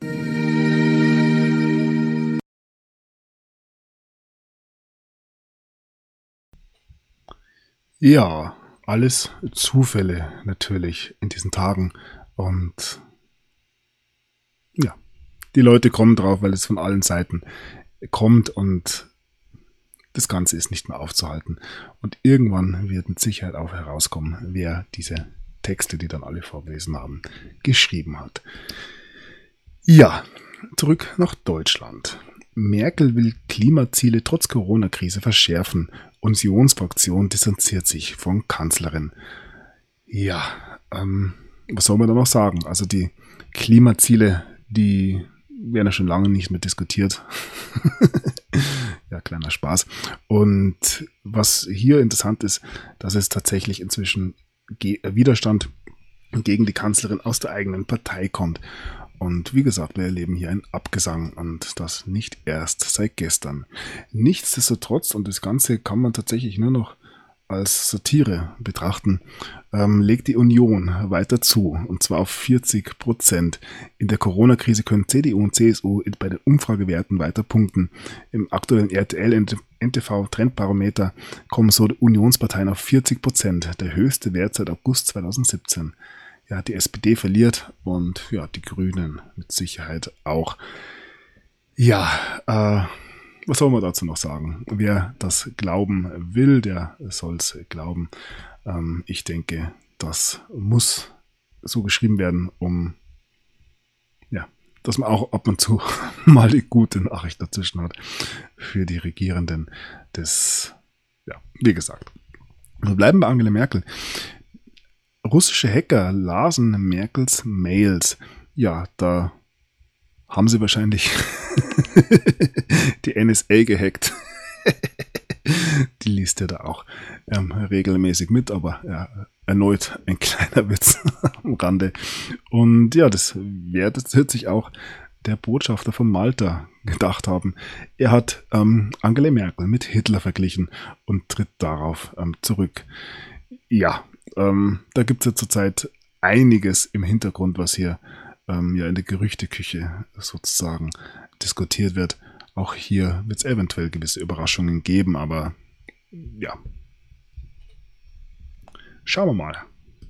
Ja, alles Zufälle natürlich in diesen Tagen, und ja, die Leute kommen drauf, weil es von allen Seiten kommt, und das Ganze ist nicht mehr aufzuhalten. Und irgendwann wird mit Sicherheit auch herauskommen, wer diese Texte, die dann alle vorgelesen haben, geschrieben hat. Ja, zurück nach Deutschland. Merkel will Klimaziele trotz Corona-Krise verschärfen. Unionsfraktion distanziert sich von Kanzlerin. Ja, was soll man da noch sagen? Also die Klimaziele, die werden ja schon lange nicht mehr diskutiert. Ja, kleiner Spaß. Und was hier interessant ist, dass es tatsächlich inzwischen Widerstand gegen die Kanzlerin aus der eigenen Partei kommt. Und wie gesagt, wir erleben hier einen Abgesang, und das nicht erst seit gestern. Nichtsdestotrotz, und das Ganze kann man tatsächlich nur noch als Satire betrachten, legt die Union weiter zu, und zwar auf 40%. In der Corona-Krise können CDU und CSU bei den Umfragewerten weiter punkten. Im aktuellen RTL-NTV-Trendbarometer kommen so die Unionsparteien auf 40%, der höchste Wert seit August 2017. Ja, die SPD verliert, und ja, die Grünen mit Sicherheit auch. Ja, was soll man dazu noch sagen? Wer das glauben will, der soll es glauben. Ich denke, das muss so geschrieben werden, ja, dass man auch ab und zu mal die gute Nachricht dazwischen hat für die Regierenden. Wie gesagt. Wir bleiben bei Angela Merkel. Russische Hacker lasen Merkels Mails. Ja, da haben sie wahrscheinlich die NSA gehackt. Die liest ja da auch regelmäßig mit, aber ja, erneut ein kleiner Witz am Rande. Und ja, das wird sich auch der Botschafter von Malta gedacht haben. Er hat Angela Merkel mit Hitler verglichen und tritt darauf zurück. Ja, da gibt es ja zurzeit einiges im Hintergrund, was hier ja in der Gerüchteküche sozusagen diskutiert wird. Auch hier wird es eventuell gewisse Überraschungen geben, aber ja. Schauen wir mal.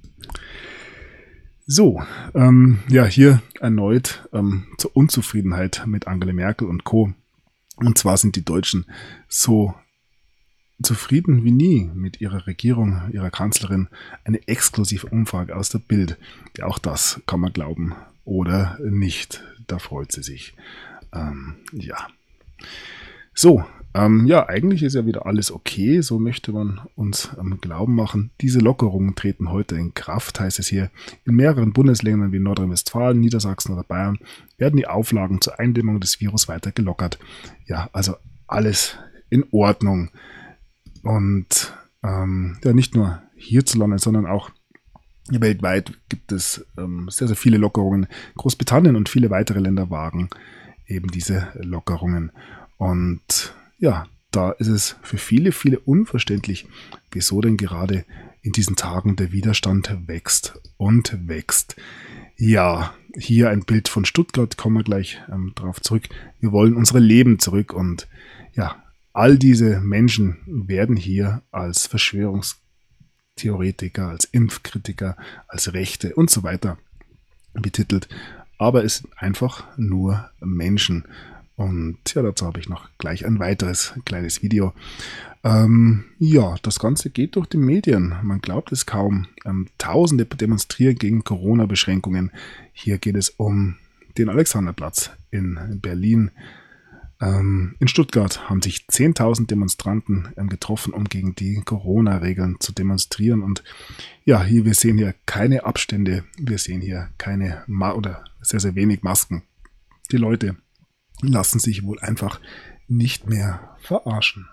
So, ja, hier erneut zur Unzufriedenheit mit Angela Merkel und Co. Und zwar sind die Deutschen so zufrieden wie nie mit ihrer Regierung, ihrer Kanzlerin. Eine exklusive Umfrage aus der Bild. Ja, auch das kann man glauben oder nicht. Da freut sie sich. Ja. So, ja, eigentlich ist ja wieder alles okay. So möchte man uns glauben machen. Diese Lockerungen treten heute in Kraft, heißt es hier. In mehreren Bundesländern wie Nordrhein-Westfalen, Niedersachsen oder Bayern werden die Auflagen zur Eindämmung des Virus weiter gelockert. Ja, also alles in Ordnung. Und ja, nicht nur hierzulande, sondern auch weltweit gibt es sehr, sehr viele Lockerungen. Großbritannien und viele weitere Länder wagen eben diese Lockerungen. Und ja, da ist es für viele, viele unverständlich, wieso denn gerade in diesen Tagen der Widerstand wächst und wächst. Ja, hier ein Bild von Stuttgart, kommen wir gleich drauf zurück. Wir wollen unsere Leben zurück und ja, all diese Menschen werden hier als Verschwörungstheoretiker, als Impfkritiker, als Rechte und so weiter betitelt. Aber es sind einfach nur Menschen. Und ja, dazu habe ich noch gleich ein weiteres kleines Video. Ja, das Ganze geht durch die Medien. Man glaubt es kaum. Tausende demonstrieren gegen Corona-Beschränkungen. Hier geht es um den Alexanderplatz in Berlin. In Stuttgart haben sich 10.000 Demonstranten getroffen, um gegen die Corona-Regeln zu demonstrieren. Und ja, wir sehen hier keine Abstände. Wir sehen hier keine oder sehr, sehr wenig Masken. Die Leute lassen sich wohl einfach nicht mehr verarschen.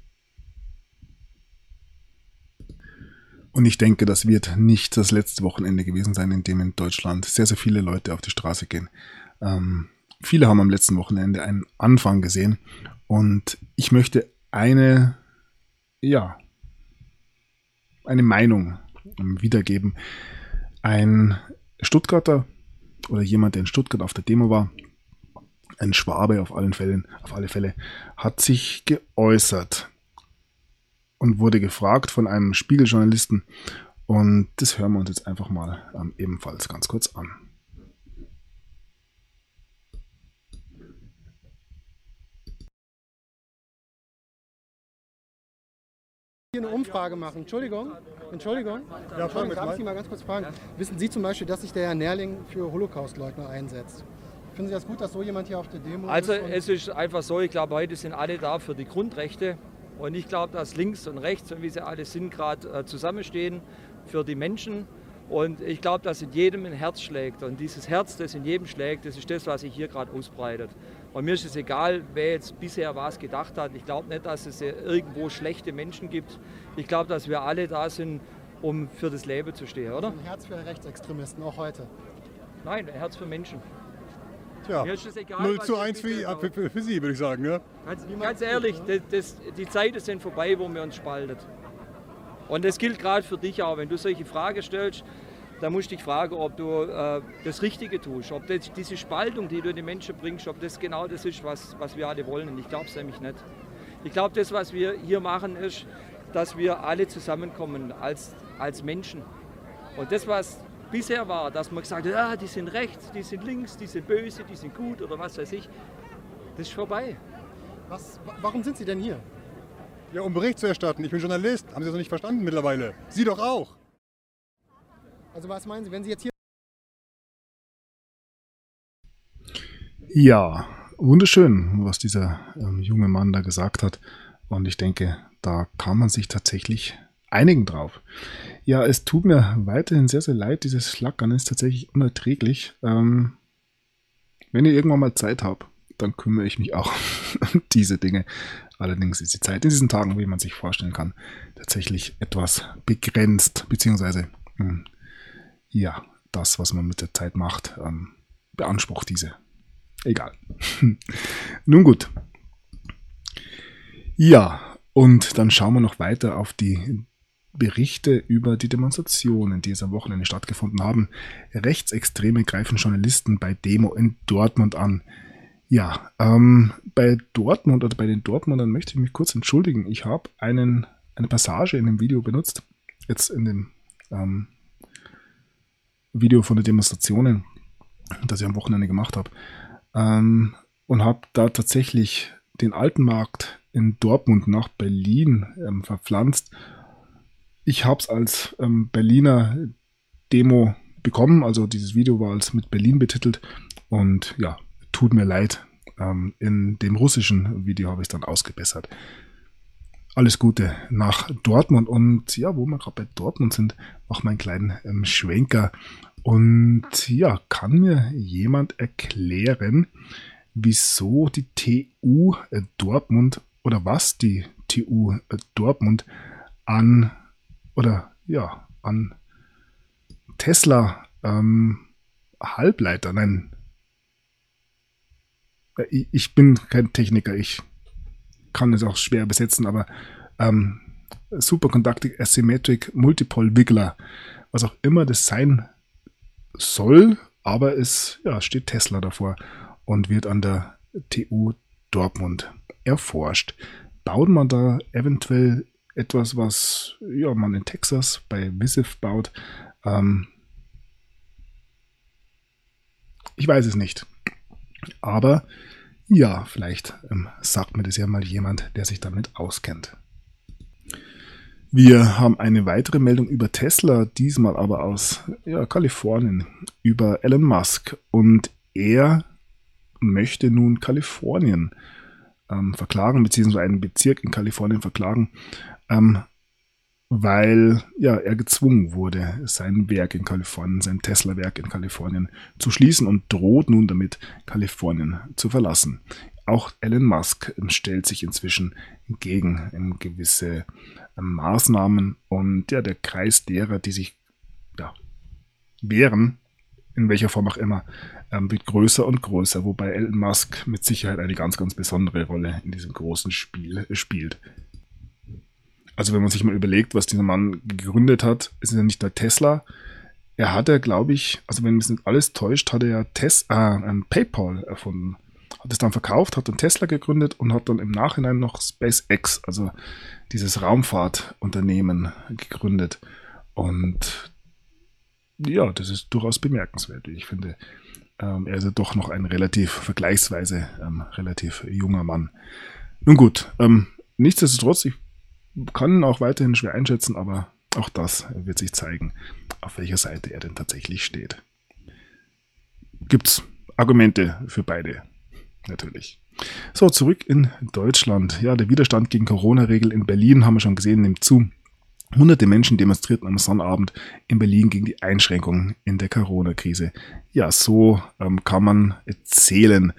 Und ich denke, das wird nicht das letzte Wochenende gewesen sein, in dem in Deutschland sehr, sehr viele Leute auf die Straße gehen. Viele haben am letzten Wochenende einen Anfang gesehen und ich möchte eine Meinung wiedergeben. Ein Stuttgarter oder jemand, der in Stuttgart auf der Demo war, ein Schwabe auf alle Fälle, hat sich geäußert und wurde gefragt von einem Spiegeljournalisten und das hören wir uns jetzt einfach mal ebenfalls ganz kurz an. Hier eine Umfrage machen. Entschuldigung. Ja, darf ich Sie mal ganz kurz fragen? Wissen Sie zum Beispiel, dass sich der Herr Nährling für Holocaustleugner einsetzt? Finden Sie das gut, dass so jemand hier auf der Demo ist? Also es ist einfach so, ich glaube, heute sind alle da für die Grundrechte und ich glaube, dass links und rechts und wie sie alle sind, gerade zusammenstehen für die Menschen und ich glaube, dass in jedem ein Herz schlägt und dieses Herz, das in jedem schlägt, das ist das, was sich hier gerade ausbreitet. Und mir ist es egal, wer jetzt bisher was gedacht hat. Ich glaube nicht, dass es irgendwo schlechte Menschen gibt. Ich glaube, dass wir alle da sind, um für das Leben zu stehen, oder? Ein Herz für Rechtsextremisten, auch heute. Nein, ein Herz für Menschen. Tja, mir ist es egal, 0:1 für Sie, würde ich sagen. Ja? Ganz ehrlich, die Zeiten sind vorbei, wo wir uns spaltet. Und das gilt gerade für dich auch. Wenn du solche Fragen stellst, dann musst du dich fragen, ob du das Richtige tust. Ob diese Spaltung, die du in die Menschen bringst, ob das genau das ist, was wir alle wollen. Und ich glaube es nämlich nicht. Ich glaube, das, was wir hier machen, ist, dass wir alle zusammenkommen als Menschen. Und das, was bisher war, dass man gesagt hat, die sind rechts, die sind links, die sind böse, die sind gut oder was weiß ich, das ist vorbei. Warum sind Sie denn hier? Ja, um Bericht zu erstatten. Ich bin Journalist. Haben Sie das noch nicht verstanden mittlerweile? Sie doch auch. Also was meinen Sie, wenn Sie jetzt hier... Ja, wunderschön, was dieser junge Mann da gesagt hat. Und ich denke, da kann man sich tatsächlich einigen drauf. Ja, es tut mir weiterhin sehr, sehr leid. Dieses Schlackern ist tatsächlich unerträglich. Wenn ihr irgendwann mal Zeit habt, dann kümmere ich mich auch um diese Dinge. Allerdings ist die Zeit in diesen Tagen, wie man sich vorstellen kann, tatsächlich etwas begrenzt, beziehungsweise ja, das, was man mit der Zeit macht, beansprucht diese. Egal. Nun gut. Ja, und dann schauen wir noch weiter auf die Berichte über die Demonstrationen, die es am Wochenende stattgefunden haben. Rechtsextreme greifen Journalisten bei Demo in Dortmund an. Ja, bei Dortmund oder bei den Dortmundern möchte ich mich kurz entschuldigen. Ich habe eine Passage in dem Video benutzt, jetzt in dem Video von den Demonstrationen, das ich am Wochenende gemacht habe, und habe da tatsächlich den Alten Markt in Dortmund nach Berlin verpflanzt. Ich habe es als Berliner Demo bekommen, also dieses Video war als mit Berlin betitelt und ja, tut mir leid. In dem russischen Video habe ich es dann ausgebessert. Alles Gute nach Dortmund und ja, wo wir gerade bei Dortmund sind, machen wir einen kleinen Schwenker. Und ja, kann mir jemand erklären, wieso die TU Dortmund oder was die TU Dortmund an Tesla Halbleiter, nein, ich bin kein Techniker, ich kann es auch schwer besetzen, aber Superconducting Asymmetric Multipole Wiggler, was auch immer das sein soll, aber es steht Tesla davor und wird an der TU Dortmund erforscht. Baut man da eventuell etwas, was man in Texas bei Visiv baut? Ich weiß es nicht. Aber ja, vielleicht sagt mir das ja mal jemand, der sich damit auskennt. Wir haben eine weitere Meldung über Tesla, diesmal aber aus Kalifornien, über Elon Musk. Und er möchte nun Kalifornien verklagen, beziehungsweise einen Bezirk in Kalifornien verklagen, weil er gezwungen wurde, sein Werk in Kalifornien, sein Tesla-Werk in Kalifornien zu schließen und droht nun damit, Kalifornien zu verlassen. Auch Elon Musk stellt sich inzwischen gegen gewisse Maßnahmen und der Kreis derer, die sich wehren, in welcher Form auch immer, wird größer und größer, wobei Elon Musk mit Sicherheit eine ganz, ganz besondere Rolle in diesem großen Spiel spielt. Also wenn man sich mal überlegt, was dieser Mann gegründet hat, ist es ja nicht nur Tesla. Er hat glaube ich, also wenn mich nicht alles täuscht, hat er ja PayPal erfunden. Hat es dann verkauft, hat dann Tesla gegründet und hat dann im Nachhinein noch SpaceX, also dieses Raumfahrtunternehmen, gegründet. Und ja, das ist durchaus bemerkenswert. Ich finde, er ist ja doch noch ein vergleichsweise relativ junger Mann. Nun gut, nichtsdestotrotz, ich kann ihn auch weiterhin schwer einschätzen, aber auch das wird sich zeigen, auf welcher Seite er denn tatsächlich steht. Gibt's Argumente für beide, natürlich. So, zurück in Deutschland. Ja, der Widerstand gegen Corona-Regeln in Berlin, haben wir schon gesehen, nimmt zu. Hunderte Menschen demonstrierten am Sonnabend in Berlin gegen die Einschränkungen in der Corona-Krise. Ja, so kann man zählen.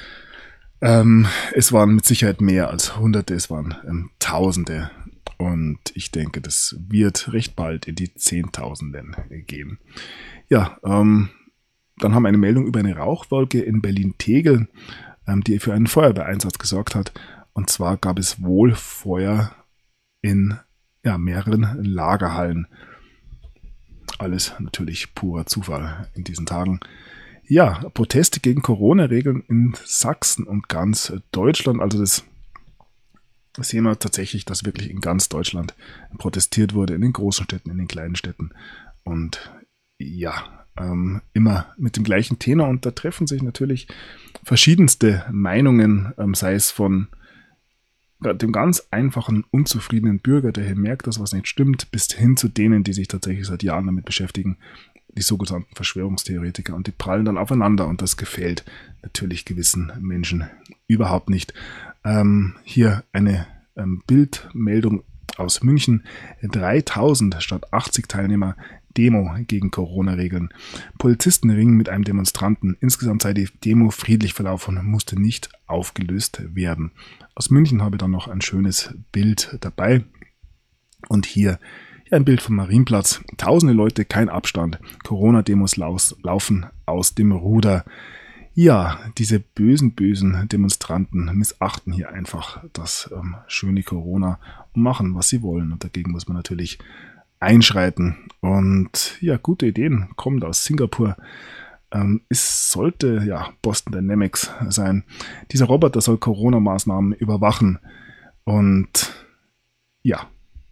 Es waren mit Sicherheit mehr als Hunderte, es waren Tausende. Und ich denke, das wird recht bald in die Zehntausenden gehen. Ja, dann haben wir eine Meldung über eine Rauchwolke in Berlin-Tegel, die für einen Feuerwehreinsatz gesorgt hat. Und zwar gab es wohl Feuer in mehreren Lagerhallen. Alles natürlich purer Zufall in diesen Tagen. Ja, Proteste gegen Corona-Regeln in Sachsen und ganz Deutschland. Also das sehen wir tatsächlich, dass wirklich in ganz Deutschland protestiert wurde, in den großen Städten, in den kleinen Städten. Und ja, immer mit dem gleichen Tenor. Und da treffen sich natürlich verschiedenste Meinungen, sei es von dem ganz einfachen, unzufriedenen Bürger, der hier merkt, dass was nicht stimmt, bis hin zu denen, die sich tatsächlich seit Jahren damit beschäftigen, die sogenannten Verschwörungstheoretiker, und die prallen dann aufeinander und das gefällt natürlich gewissen Menschen überhaupt nicht. Hier eine Bildmeldung aus München. 3000 statt 80 Teilnehmer, Demo gegen Corona-Regeln. Polizisten ringen mit einem Demonstranten. Insgesamt sei die Demo friedlich verlaufen und musste nicht aufgelöst werden. Aus München habe ich dann noch ein schönes Bild dabei. Und hier ein Bild vom Marienplatz. Tausende Leute, kein Abstand. Corona-Demos laufen aus dem Ruder. Ja, diese bösen Demonstranten missachten hier einfach das schöne Corona und machen, was sie wollen. Und dagegen muss man natürlich einschreiten. Und ja, gute Ideen kommen aus Singapur. Es sollte Boston Dynamics sein. Dieser Roboter soll Corona-Maßnahmen überwachen. Und ja,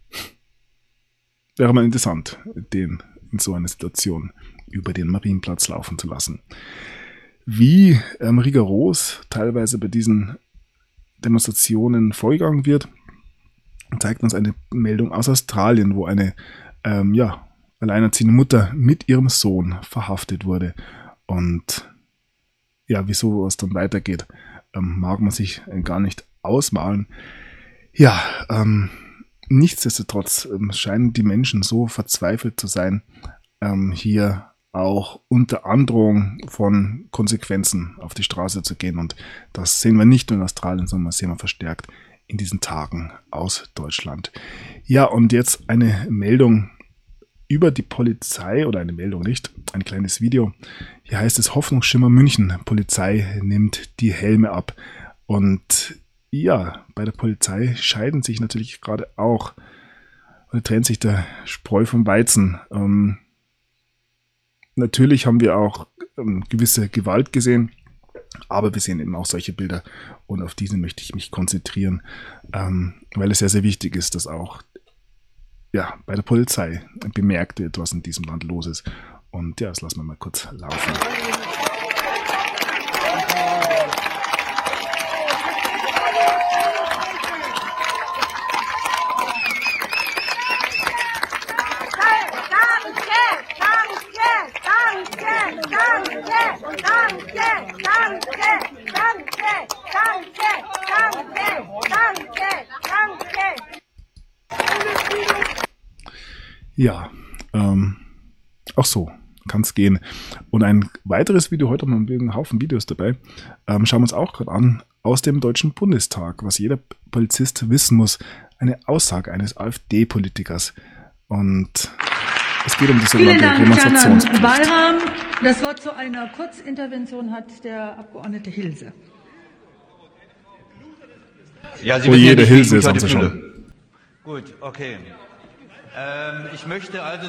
wäre mal interessant, den in so einer Situation über den Marienplatz laufen zu lassen. Wie rigoros teilweise bei diesen Demonstrationen vorgegangen wird, zeigt uns eine Meldung aus Australien, wo eine alleinerziehende Mutter mit ihrem Sohn verhaftet wurde. Und ja, wieso es dann weitergeht, mag man sich gar nicht ausmalen. Ja, nichtsdestotrotz scheinen die Menschen so verzweifelt zu sein, hier auch unter Androhung von Konsequenzen auf die Straße zu gehen. Und das sehen wir nicht nur in Australien, sondern das sehen wir verstärkt in diesen Tagen aus Deutschland. Ja, und jetzt eine Meldung über die Polizei, oder eine Meldung nicht, ein kleines Video. Hier heißt es: Hoffnungsschimmer München, Polizei nimmt die Helme ab. Und ja, bei der Polizei scheiden sich natürlich gerade auch, oder trennt sich der Spreu vom Weizen. Natürlich haben wir auch gewisse Gewalt gesehen, aber wir sehen eben auch solche Bilder und auf diese möchte ich mich konzentrieren, weil es sehr, sehr wichtig ist, dass auch bei der Polizei bemerkt wird, was in diesem Land los ist. Und ja, das lassen wir mal kurz laufen. Ja, auch so kann es gehen. Und ein weiteres Video, heute haben wir einen Haufen Videos dabei, schauen wir uns auch gerade an, aus dem Deutschen Bundestag, was jeder Polizist wissen muss, eine Aussage eines AfD-Politikers. Und es geht um die sogenannte Demonstrationspflicht. Bayram. Das Wort zu einer Kurzintervention hat der Abgeordnete Hilse. Ja, Sie wissen ja nicht, Hilse ist unser schon. Gut, okay. Ich möchte also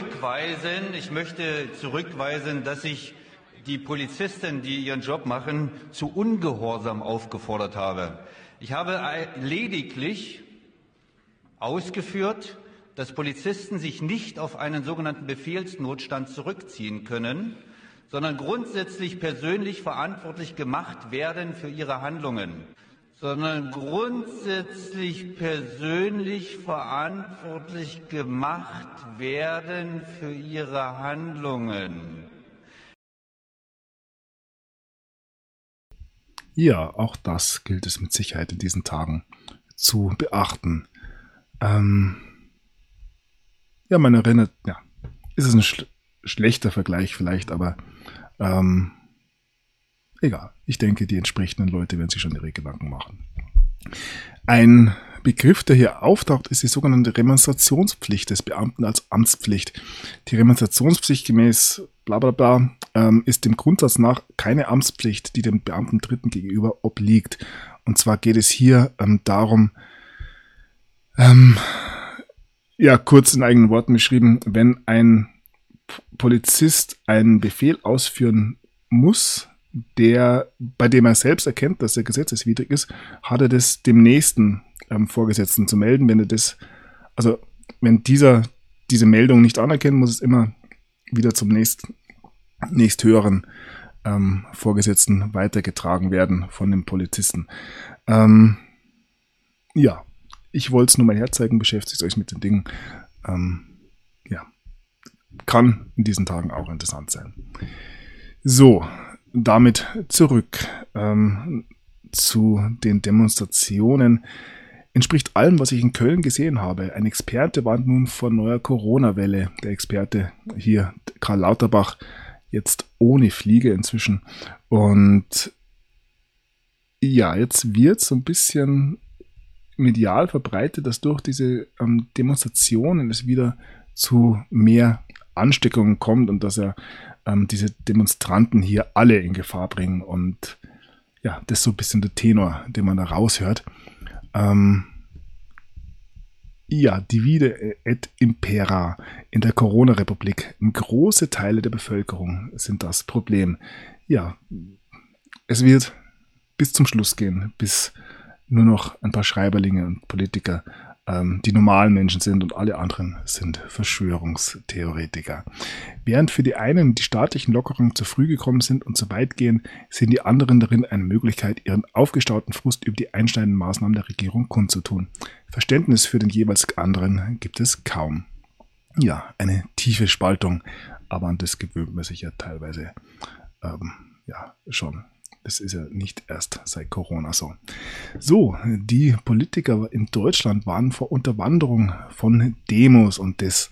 zurückweisen, dass ich die Polizisten, die ihren Job machen, zu Ungehorsam aufgefordert habe. Ich habe lediglich ausgeführt, dass Polizisten sich nicht auf einen sogenannten Befehlsnotstand zurückziehen können, sondern grundsätzlich persönlich verantwortlich gemacht werden für ihre Handlungen. Ja, auch das gilt es mit Sicherheit in diesen Tagen zu beachten. Man erinnert, ist es ein schlechter Vergleich vielleicht, aber egal. Ich denke, die entsprechenden Leute werden sich schon ihre Gedanken machen. Ein Begriff, der hier auftaucht, ist die sogenannte Remonstrationspflicht des Beamten als Amtspflicht. Die Remonstrationspflicht gemäß bla bla bla ist dem Grundsatz nach keine Amtspflicht, die dem Beamten Dritten gegenüber obliegt. Und zwar geht es hier darum, kurz in eigenen Worten beschrieben, wenn ein Polizist einen Befehl ausführen muss, bei dem er selbst erkennt, dass er gesetzeswidrig ist, hat er das dem nächsten Vorgesetzten zu melden. Wenn diese Meldung nicht anerkennt, muss es immer wieder zum nächsthöheren Vorgesetzten weitergetragen werden von dem Polizisten. Ich wollte es nur mal herzeigen, beschäftigt euch mit den Dingen. Kann in diesen Tagen auch interessant sein. So, damit zurück zu den Demonstrationen. Entspricht allem, was ich in Köln gesehen habe. Ein Experte warnt nun vor neuer Corona-Welle. Der Experte hier, Karl Lauterbach, jetzt ohne Fliege inzwischen. Und jetzt wird so ein bisschen medial verbreitet, dass durch diese Demonstrationen es wieder zu mehr Ansteckungen kommt und dass diese Demonstranten hier alle in Gefahr bringen. Und das ist so ein bisschen der Tenor, den man da raushört. Divide et impera. In der Corona-Republik. Große Teile der Bevölkerung sind das Problem. Es wird bis zum Schluss gehen, bis nur noch ein paar Schreiberlinge und Politiker die normalen Menschen sind und alle anderen sind Verschwörungstheoretiker. Während für die einen die staatlichen Lockerungen zu früh gekommen sind und zu weit gehen, sehen die anderen darin eine Möglichkeit, ihren aufgestauten Frust über die einschneidenden Maßnahmen der Regierung kundzutun. Verständnis für den jeweils anderen gibt es kaum. Ja, eine tiefe Spaltung, aber an das gewöhnt man sich ja teilweise schon. Das ist ja nicht erst seit Corona so. So, die Politiker in Deutschland waren vor Unterwanderung von Demos und das,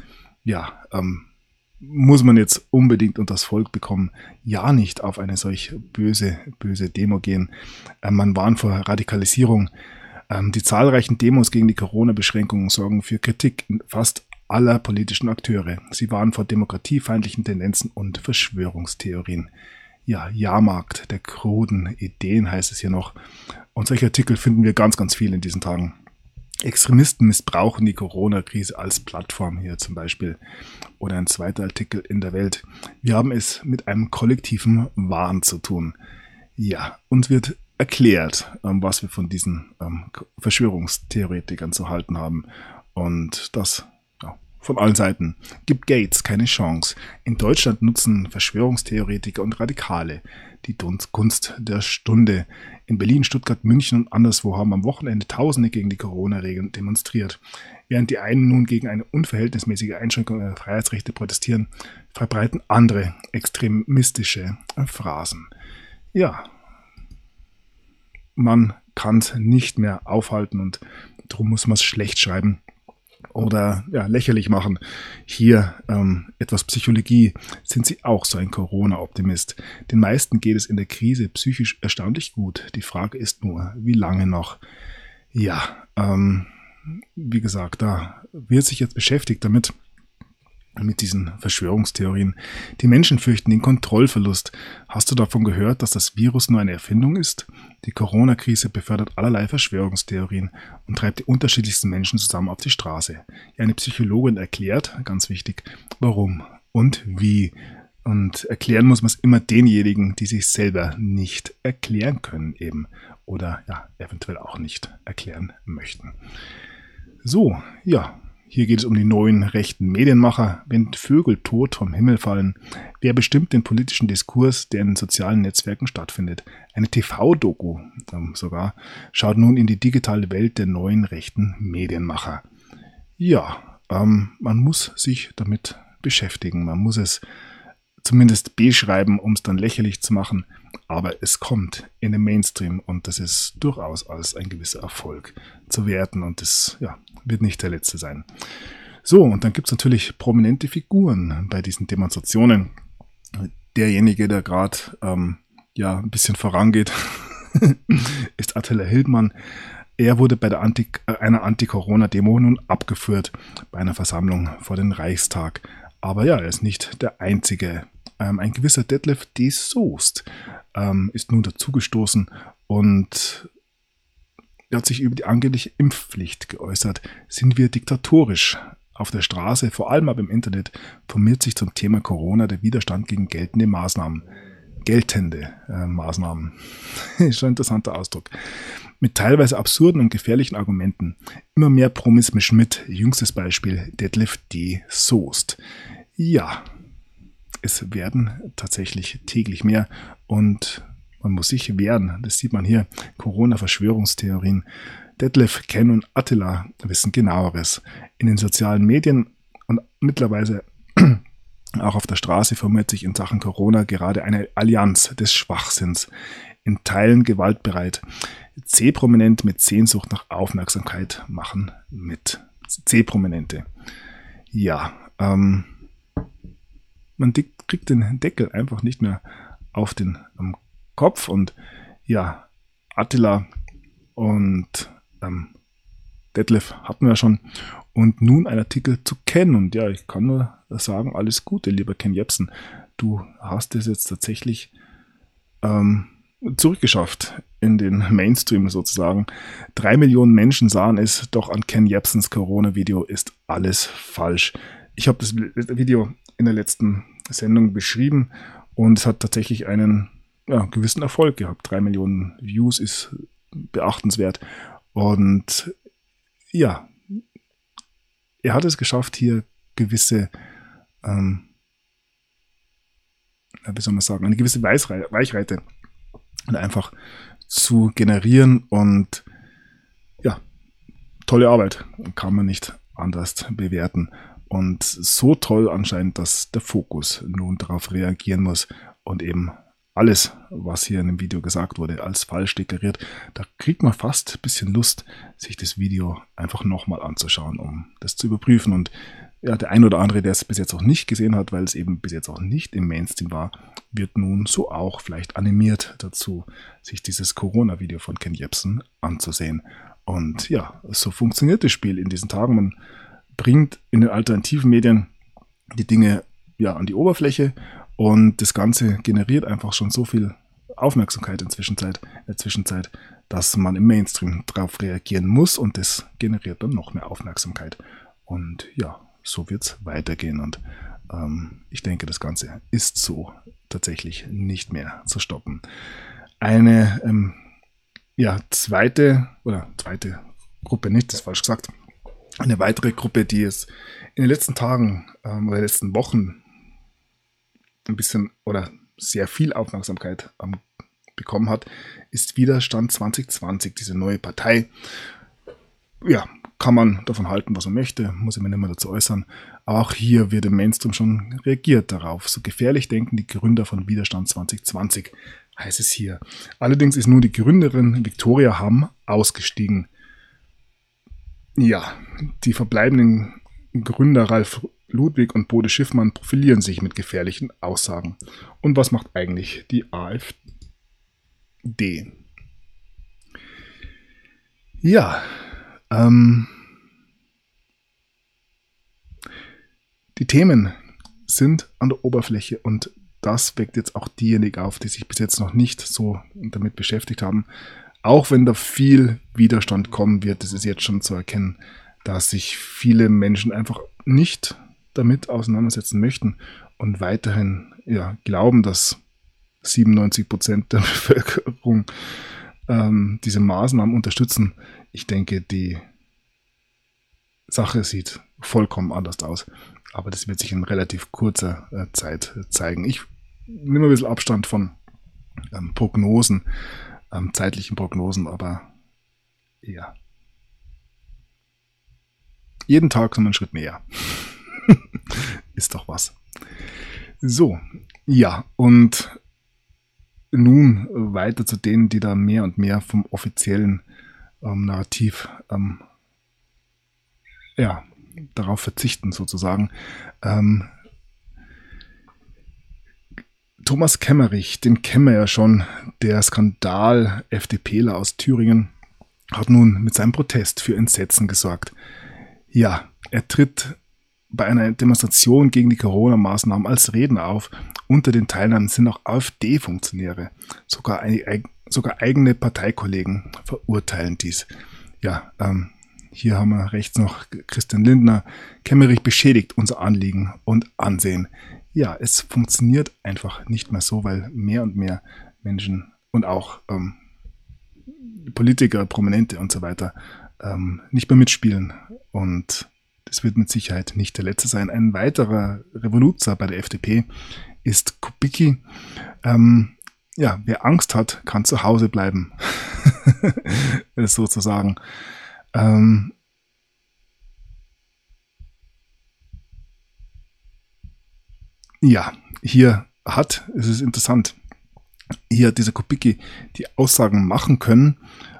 muss man jetzt unbedingt unters Volk bekommen. Ja, nicht auf eine solch böse Demo gehen. Man warnt vor Radikalisierung. Die zahlreichen Demos gegen die Corona-Beschränkungen sorgen für Kritik fast aller politischen Akteure. Sie warnen vor demokratiefeindlichen Tendenzen und Verschwörungstheorien. Ja, Jahrmarkt der kruden Ideen heißt es hier noch. Und solche Artikel finden wir ganz, ganz viel in diesen Tagen. Extremisten missbrauchen die Corona-Krise als Plattform hier zum Beispiel. Oder ein zweiter Artikel in der Welt. Wir haben es mit einem kollektiven Wahn zu tun. Ja, uns wird erklärt, was wir von diesen Verschwörungstheoretikern zu halten haben. Und das von allen Seiten. Gibt Gates keine Chance. In Deutschland nutzen Verschwörungstheoretiker und Radikale die Kunst der Stunde. In Berlin, Stuttgart, München und anderswo haben am Wochenende Tausende gegen die Corona-Regeln demonstriert. Während die einen nun gegen eine unverhältnismäßige Einschränkung ihrer Freiheitsrechte protestieren, verbreiten andere extremistische Phrasen. Ja, man kann es nicht mehr aufhalten und darum muss man es schlecht schreiben. Oder lächerlich machen. Hier etwas Psychologie. Sind Sie auch so ein Corona-Optimist? Den meisten geht es in der Krise psychisch erstaunlich gut. Die Frage ist nur, wie lange noch? Ja, wie gesagt, da wird sich jetzt beschäftigt mit diesen Verschwörungstheorien. Die Menschen fürchten den Kontrollverlust. Hast du davon gehört, dass das Virus nur eine Erfindung ist? Die Corona-Krise befördert allerlei Verschwörungstheorien und treibt die unterschiedlichsten Menschen zusammen auf die Straße. Eine Psychologin erklärt, ganz wichtig, warum und wie. Und erklären muss man es immer denjenigen, die sich selber nicht erklären können eben. Oder eventuell auch nicht erklären möchten. So, hier geht es um die neuen rechten Medienmacher. Wenn Vögel tot vom Himmel fallen, wer bestimmt den politischen Diskurs, der in den sozialen Netzwerken stattfindet? Eine TV-Doku sogar schaut nun in die digitale Welt der neuen rechten Medienmacher. Ja, man muss sich damit beschäftigen. Man muss es zumindest beschreiben, um es dann lächerlich zu machen. Aber es kommt in den Mainstream und das ist durchaus als ein gewisser Erfolg zu werten und das wird nicht der letzte sein. So, und dann gibt es natürlich prominente Figuren bei diesen Demonstrationen. Derjenige, der gerade ein bisschen vorangeht, ist Attila Hildmann. Er wurde bei einer Anti-Corona-Demo nun abgeführt bei einer Versammlung vor dem Reichstag. Aber er ist nicht der Einzige. Ein gewisser Detlef D. Soest ist nun dazugestoßen und er hat sich über die angebliche Impfpflicht geäußert. Sind wir diktatorisch? Auf der Straße, vor allem aber im Internet, formiert sich zum Thema Corona der Widerstand gegen geltende Maßnahmen. Geltende Maßnahmen. Schon ein interessanter Ausdruck. Mit teilweise absurden und gefährlichen Argumenten. Immer mehr Promis mischen mit. Jüngstes Beispiel Detlef D. Soest. Ja, es werden tatsächlich täglich mehr und man muss sich wehren. Das sieht man hier. Corona-Verschwörungstheorien. Detlef, Ken und Attila wissen Genaueres. In den sozialen Medien und mittlerweile auch auf der Straße formiert sich in Sachen Corona gerade eine Allianz des Schwachsinns. In Teilen gewaltbereit. C-Prominent mit Sehnsucht nach Aufmerksamkeit machen mit. C-Prominente. Ja, man kriegt den Deckel einfach nicht mehr auf den Kopf und Attila und Detlef hatten wir schon und nun ein Artikel zu Ken und ich kann nur sagen, alles Gute, lieber Ken Jebsen, du hast es jetzt tatsächlich zurückgeschafft in den Mainstream sozusagen. 3 Millionen Menschen sahen es, doch an Ken Jebsens Corona-Video ist alles falsch. Ich habe das Video in der letzten Sendung beschrieben und es hat tatsächlich einen gewissen Erfolg gehabt. 3 Millionen Views ist beachtenswert und er hat es geschafft, hier gewisse, wie soll man sagen, eine gewisse Reichweite einfach zu generieren und ja, tolle Arbeit, kann man nicht anders bewerten. Und so toll anscheinend, dass der Fokus nun darauf reagieren muss und eben alles, was hier in dem Video gesagt wurde, als falsch deklariert. Da kriegt man fast ein bisschen Lust, sich das Video einfach nochmal anzuschauen, um das zu überprüfen. Und ja, der ein oder andere, der es bis jetzt auch nicht gesehen hat, weil es eben bis jetzt auch nicht im Mainstream war, wird nun so auch vielleicht animiert dazu, sich dieses Corona-Video von Ken Jebsen anzusehen. Und ja, so funktioniert das Spiel in diesen Tagen. Man bringt in den alternativen Medien die Dinge ja an die Oberfläche und das Ganze generiert einfach schon so viel Aufmerksamkeit in der Zwischenzeit, dass man im Mainstream darauf reagieren muss und das generiert dann noch mehr Aufmerksamkeit. Und ja, so wird es weitergehen und ich denke, das Ganze ist so tatsächlich nicht mehr zu stoppen. Eine zweite Gruppe, nicht, das ist falsch gesagt, eine weitere Gruppe, die es in den letzten Tagen oder letzten Wochen ein bisschen oder sehr viel Aufmerksamkeit bekommen hat, ist Widerstand 2020, diese neue Partei. Ja, kann man davon halten, was man möchte, muss ich mir nicht mehr dazu äußern. Aber auch hier wird im Mainstream schon reagiert darauf. So gefährlich denken die Gründer von Widerstand 2020, heißt es hier. Allerdings ist nun die Gründerin Viktoria Hamm ausgestiegen. Ja, die verbleibenden Gründer Ralf Ludwig und Bode Schiffmann profilieren sich mit gefährlichen Aussagen. Und was macht eigentlich die AfD? Ja, die Themen sind an der Oberfläche und das weckt jetzt auch diejenigen auf, die sich bis jetzt noch nicht so damit beschäftigt haben. Auch wenn da viel Widerstand kommen wird, das ist jetzt schon zu erkennen, dass sich viele Menschen einfach nicht damit auseinandersetzen möchten und weiterhin glauben, dass 97% der Bevölkerung diese Maßnahmen unterstützen. Ich denke, die Sache sieht vollkommen anders aus. Aber das wird sich in relativ kurzer Zeit zeigen. Ich nehme ein bisschen Abstand von Prognosen, zeitlichen Prognosen, aber ja. Jeden Tag kommt ein Schritt näher. Ist doch was. So, ja, und nun weiter zu denen, die da mehr und mehr vom offiziellen Narrativ darauf verzichten sozusagen. Thomas Kemmerich, den kennen wir ja schon, der Skandal-FDPler aus Thüringen, hat nun mit seinem Protest für Entsetzen gesorgt. Ja, er tritt bei einer Demonstration gegen die Corona-Maßnahmen als Redner auf. Unter den Teilnehmern sind auch AfD-Funktionäre. Sogar eigene Parteikollegen verurteilen dies. Ja, hier haben wir rechts noch Christian Lindner. Kemmerich beschädigt unser Anliegen und Ansehen. Ja, es funktioniert einfach nicht mehr so, weil mehr und mehr Menschen und auch Politiker, Prominente und so weiter nicht mehr mitspielen. Und das wird mit Sicherheit nicht der letzte sein. Ein weiterer Revoluzer bei der FDP ist Kubicki. Wer Angst hat, kann zu Hause bleiben. Sozusagen. Es ist interessant, hier hat dieser Kubicki die Aussagen machen können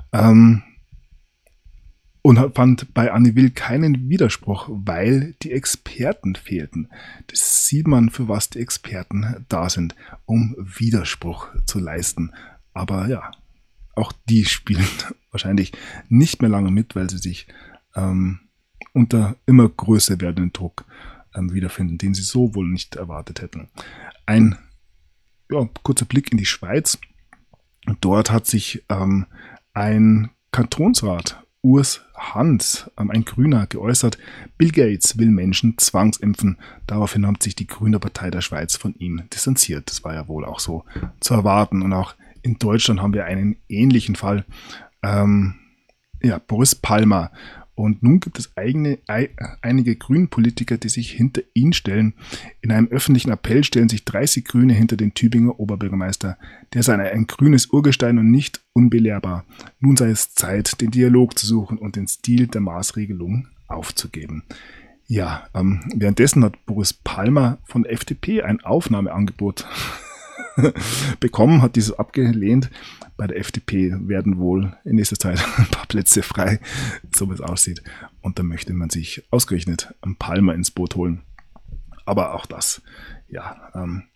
und fand bei Anne Will keinen Widerspruch, weil die Experten fehlten. Das sieht man, für was die Experten da sind, um Widerspruch zu leisten. Aber ja, auch die spielen wahrscheinlich nicht mehr lange mit, weil sie sich unter immer größer werdenden Druck wiederfinden, den sie so wohl nicht erwartet hätten. Ein kurzer Blick in die Schweiz. Dort hat sich ein Kantonsrat, Urs Hans, ein Grüner, geäußert, Bill Gates will Menschen zwangsimpfen. Daraufhin hat sich die Grüne Partei der Schweiz von ihm distanziert. Das war ja wohl auch so zu erwarten. Und auch in Deutschland haben wir einen ähnlichen Fall. Boris Palmer Und nun gibt es einige Grünen-Politiker, die sich hinter ihn stellen. In einem öffentlichen Appell stellen sich 30 Grüne hinter den Tübinger Oberbürgermeister. Der sei ein grünes Urgestein und nicht unbelehrbar. Nun sei es Zeit, den Dialog zu suchen und den Stil der Maßregelung aufzugeben. Ja, währenddessen hat Boris Palmer von der FDP ein Aufnahmeangebot bekommen, hat dieses abgelehnt. Bei der FDP werden wohl in nächster Zeit ein paar Plätze frei, so wie es aussieht. Und da möchte man sich ausgerechnet einen Palmer ins Boot holen. Aber auch das, ja,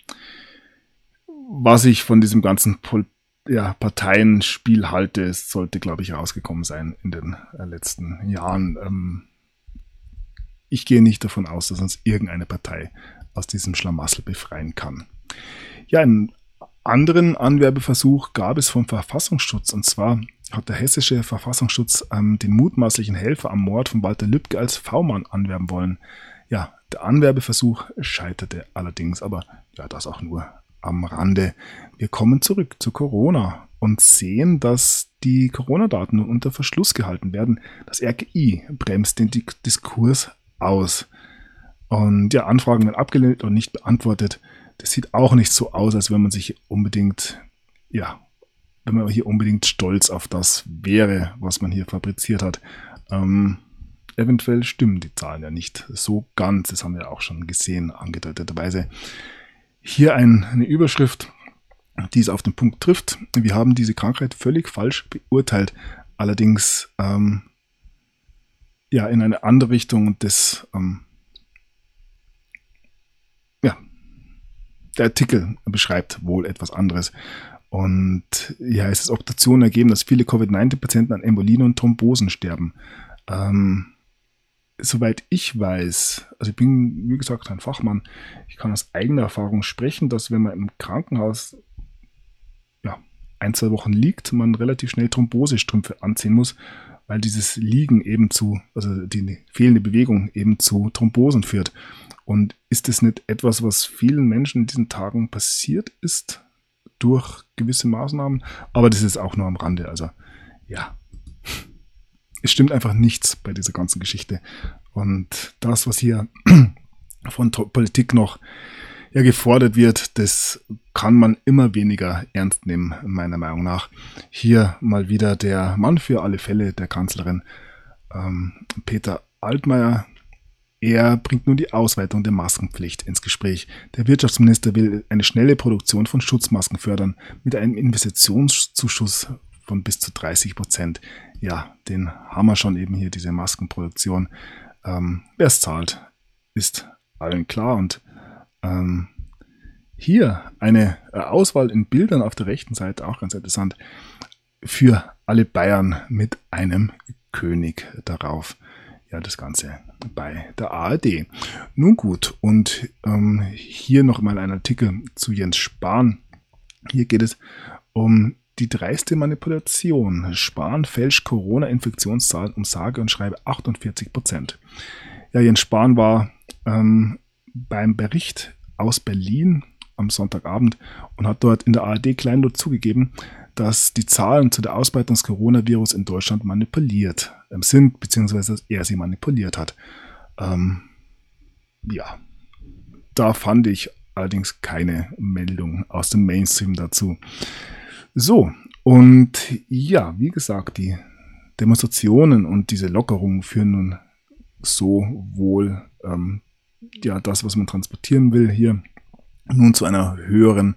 was ich von diesem ganzen Parteienspiel halte, es sollte, glaube ich, rausgekommen sein in den letzten Jahren. Ich gehe nicht davon aus, dass uns irgendeine Partei aus diesem Schlamassel befreien kann. Ja, einen anderen Anwerbeversuch gab es vom Verfassungsschutz. Und zwar hat der hessische Verfassungsschutz den mutmaßlichen Helfer am Mord von Walter Lübcke als V-Mann anwerben wollen. Ja, der Anwerbeversuch scheiterte allerdings, aber ja, das auch nur am Rande. Wir kommen zurück zu Corona und sehen, dass die Corona-Daten nun unter Verschluss gehalten werden. Das RKI bremst den Diskurs aus. Und ja, Anfragen werden abgelehnt und nicht beantwortet. Das sieht auch nicht so aus, als wenn man sich unbedingt, wenn man hier unbedingt stolz auf das wäre, was man hier fabriziert hat. Eventuell stimmen die Zahlen ja nicht so ganz. Das haben wir auch schon gesehen, angedeuteterweise. Hier eine Überschrift, die es auf den Punkt trifft. Wir haben diese Krankheit völlig falsch beurteilt. Allerdings in eine andere Richtung und das der Artikel beschreibt wohl etwas anderes. Und hier heißt es, Obduktionen ergeben, dass viele Covid-19-Patienten an Embolien und Thrombosen sterben. Soweit ich weiß, also ich bin, wie gesagt, ein Fachmann, ich kann aus eigener Erfahrung sprechen, dass wenn man im Krankenhaus 1-2 Wochen liegt, man relativ schnell Thrombosestrümpfe anziehen muss, weil dieses Liegen also die fehlende Bewegung eben zu Thrombosen führt. Und ist es nicht etwas, was vielen Menschen in diesen Tagen passiert ist durch gewisse Maßnahmen? Aber das ist auch nur am Rande. Also ja, es stimmt einfach nichts bei dieser ganzen Geschichte. Und das, was hier von Politik noch gefordert wird, das kann man immer weniger ernst nehmen, meiner Meinung nach. Hier mal wieder der Mann für alle Fälle der Kanzlerin, Peter Altmaier. Er bringt nun die Ausweitung der Maskenpflicht ins Gespräch. Der Wirtschaftsminister will eine schnelle Produktion von Schutzmasken fördern mit einem Investitionszuschuss von bis zu 30%. Ja, den haben wir schon eben hier, diese Maskenproduktion. Wer es zahlt, ist allen klar. Und hier eine Auswahl in Bildern auf der rechten Seite, auch ganz interessant, für alle Bayern mit einem König darauf. Ja, das Ganze bei der ARD. Nun gut, und hier noch mal ein Artikel zu Jens Spahn. Hier geht es um die dreiste Manipulation. Spahn fälscht Corona-Infektionszahlen um sage und schreibe 48%. Ja, Jens Spahn war beim Bericht aus Berlin am Sonntagabend und hat dort in der ARD kleinlaut zugegeben, dass die Zahlen zu der Ausbreitung des Coronavirus in Deutschland manipuliert sind, beziehungsweise dass er sie manipuliert hat. Da fand ich allerdings keine Meldung aus dem Mainstream dazu. So, und ja, wie gesagt, die Demonstrationen und diese Lockerungen führen nun so wohl das, was man transportieren will, hier nun zu einer höheren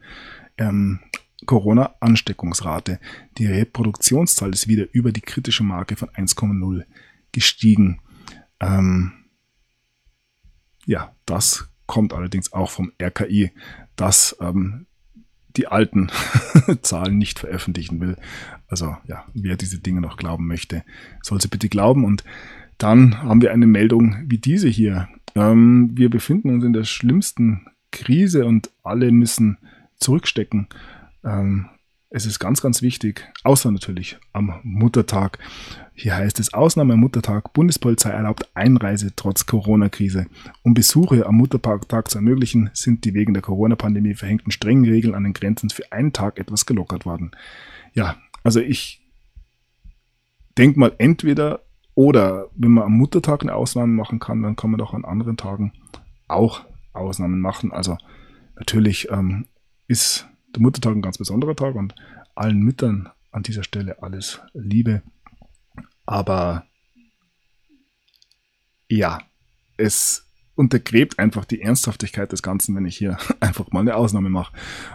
Corona-Ansteckungsrate. Die Reproduktionszahl ist wieder über die kritische Marke von 1,0 gestiegen. Das kommt allerdings auch vom RKI, das die alten Zahlen nicht veröffentlichen will. Also ja, wer diese Dinge noch glauben möchte, soll sie bitte glauben. Und dann haben wir eine Meldung wie diese hier. Wir befinden uns in der schlimmsten Krise und alle müssen zurückstecken. Es ist ganz, ganz wichtig, außer natürlich am Muttertag. Hier heißt es, Ausnahme am Muttertag, Bundespolizei erlaubt Einreise trotz Corona-Krise. Um Besuche am Muttertag zu ermöglichen, sind die wegen der Corona-Pandemie verhängten strengen Regeln an den Grenzen für einen Tag etwas gelockert worden. Ja, also ich denke mal, entweder Oder wenn man am Muttertag eine Ausnahme machen kann, dann kann man doch an anderen Tagen auch Ausnahmen machen. Also natürlich ist der Muttertag ein ganz besonderer Tag und allen Müttern an dieser Stelle alles Liebe. Aber ja, es untergräbt einfach die Ernsthaftigkeit des Ganzen, wenn ich hier einfach mal eine Ausnahme mache.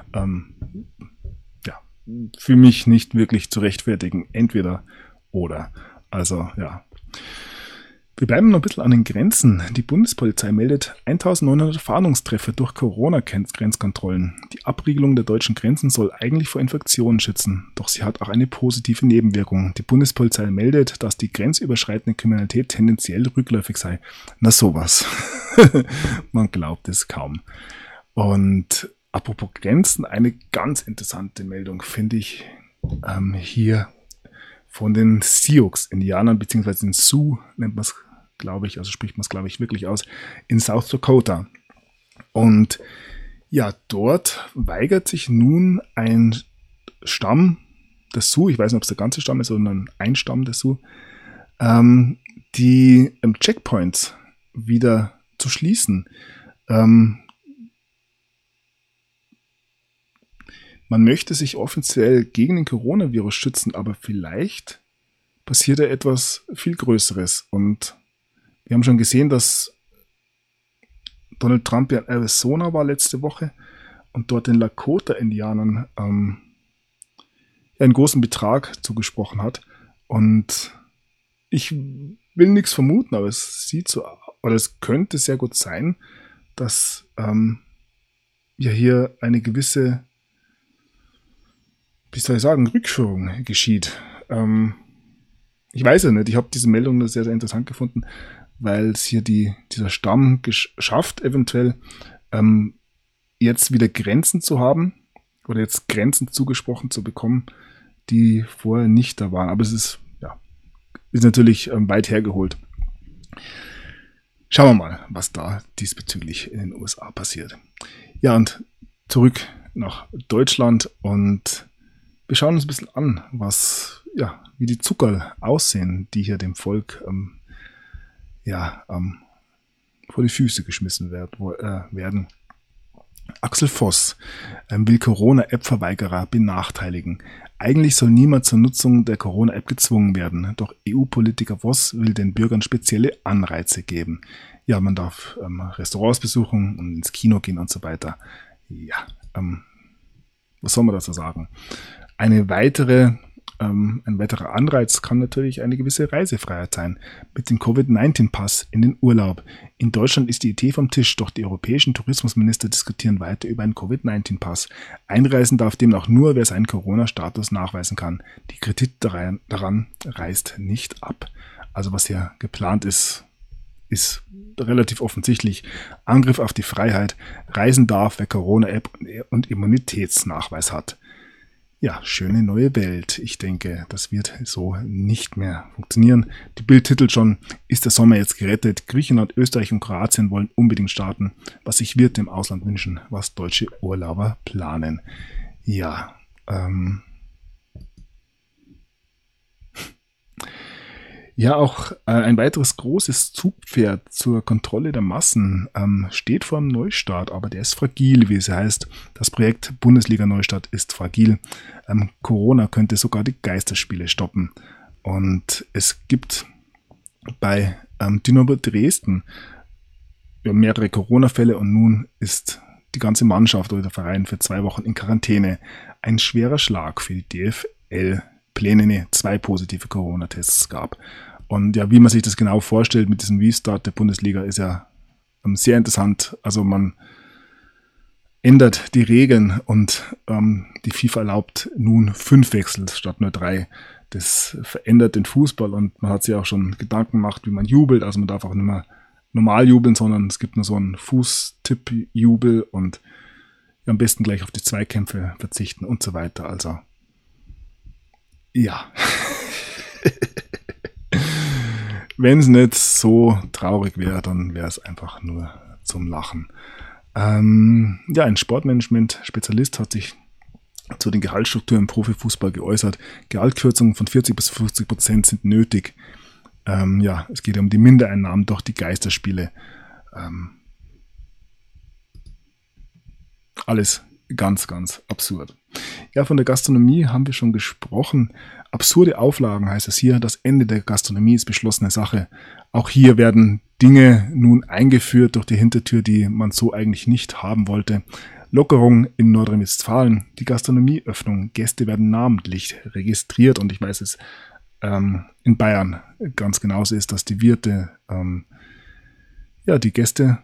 Ja, für mich nicht wirklich zu rechtfertigen. Entweder oder. Also ja. Wir bleiben noch ein bisschen an den Grenzen. Die Bundespolizei meldet 1900 Fahndungstreffer durch Corona-Grenzkontrollen. Die Abriegelung der deutschen Grenzen soll eigentlich vor Infektionen schützen, doch sie hat auch eine positive Nebenwirkung. Die Bundespolizei meldet, dass die grenzüberschreitende Kriminalität tendenziell rückläufig sei. Na sowas. Man glaubt es kaum. Und apropos Grenzen, eine ganz interessante Meldung finde ich hier von den Sioux-Indianern, beziehungsweise den Sioux nennt man es, glaube ich, also spricht man es, glaube ich, wirklich aus, in South Dakota. Und ja, dort weigert sich nun ein Stamm der Sioux, ich weiß nicht, ob es der ganze Stamm ist, sondern ein Stamm der Sioux, die Checkpoints wieder zu schließen. Man möchte sich offiziell gegen den Coronavirus schützen, aber vielleicht passiert ja etwas viel Größeres. Und wir haben schon gesehen, dass Donald Trump ja in Arizona war letzte Woche und dort den Lakota-Indianern einen großen Betrag zugesprochen hat. Und ich will nichts vermuten, aber es sieht so, oder es könnte sehr gut sein, dass ja hier eine gewisse, wie soll ich sagen, Rückführung geschieht. Ich weiß ja nicht, ich habe diese Meldung sehr, sehr interessant gefunden, weil es hier dieser Stamm schafft, eventuell jetzt wieder Grenzen zu haben oder jetzt Grenzen zugesprochen zu bekommen, die vorher nicht da waren. Aber es ist natürlich weit hergeholt. Schauen wir mal, was da diesbezüglich in den USA passiert. Ja, und zurück nach Deutschland und wir schauen uns ein bisschen an, wie die Zuckerl aussehen, die hier dem Volk vor die Füße geschmissen werden. Axel Voss will Corona-App-Verweigerer benachteiligen. Eigentlich soll niemand zur Nutzung der Corona-App gezwungen werden, doch EU-Politiker Voss will den Bürgern spezielle Anreize geben. Ja, man darf Restaurants besuchen und ins Kino gehen und so weiter. Ja, was soll man dazu sagen? Ein weiterer Anreiz kann natürlich eine gewisse Reisefreiheit sein. Mit dem Covid-19-Pass in den Urlaub. In Deutschland ist die Idee vom Tisch, doch die europäischen Tourismusminister diskutieren weiter über einen Covid-19-Pass. Einreisen darf demnach nur, wer seinen Corona-Status nachweisen kann. Die Kritik daran reißt nicht ab. Also was hier geplant ist relativ offensichtlich. Angriff auf die Freiheit. Reisen darf, wer Corona-App und Immunitätsnachweis hat. Ja, schöne neue Welt. Ich denke, das wird so nicht mehr funktionieren. Die Bild titelt schon, ist der Sommer jetzt gerettet? Griechenland, Österreich und Kroatien wollen unbedingt starten. Was sich Wirte im Ausland wünschen, was deutsche Urlauber planen. Ja, ja, auch ein weiteres großes Zugpferd zur Kontrolle der Massen steht vor dem Neustart, aber der ist fragil, wie es heißt. Das Projekt Bundesliga Neustart ist fragil. Corona könnte sogar die Geisterspiele stoppen. Und es gibt bei Dynamo Dresden mehrere Corona-Fälle und nun ist die ganze Mannschaft oder der Verein für 2 Wochen in Quarantäne. Ein schwerer Schlag für die DFL. 2 positive Corona-Tests gab. Und ja, wie man sich das genau vorstellt mit diesem Restart der Bundesliga ist ja sehr interessant. Also man ändert die Regeln und die FIFA erlaubt nun 5 Wechsel statt nur 3. Das verändert den Fußball und man hat sich auch schon Gedanken gemacht, wie man jubelt. Also man darf auch nicht mehr normal jubeln, sondern es gibt nur so einen Fußtipp-Jubel und am besten gleich auf die Zweikämpfe verzichten und so weiter. Also ja. Wenn es nicht so traurig wäre, dann wäre es einfach nur zum Lachen. Ein Sportmanagement-Spezialist hat sich zu den Gehaltsstrukturen im Profifußball geäußert. Gehaltskürzungen von 40% bis 50% sind nötig. Ja, es geht um die Mindereinnahmen durch die Geisterspiele. Alles ganz, ganz absurd. Ja, von der Gastronomie haben wir schon gesprochen. Absurde Auflagen heißt es hier. Das Ende der Gastronomie ist beschlossene Sache. Auch hier werden Dinge nun eingeführt durch die Hintertür, die man so eigentlich nicht haben wollte. Lockerung in Nordrhein-Westfalen, die Gastronomieöffnung. Gäste werden namentlich registriert und ich weiß es in Bayern ganz genauso ist, dass die Wirte die Gäste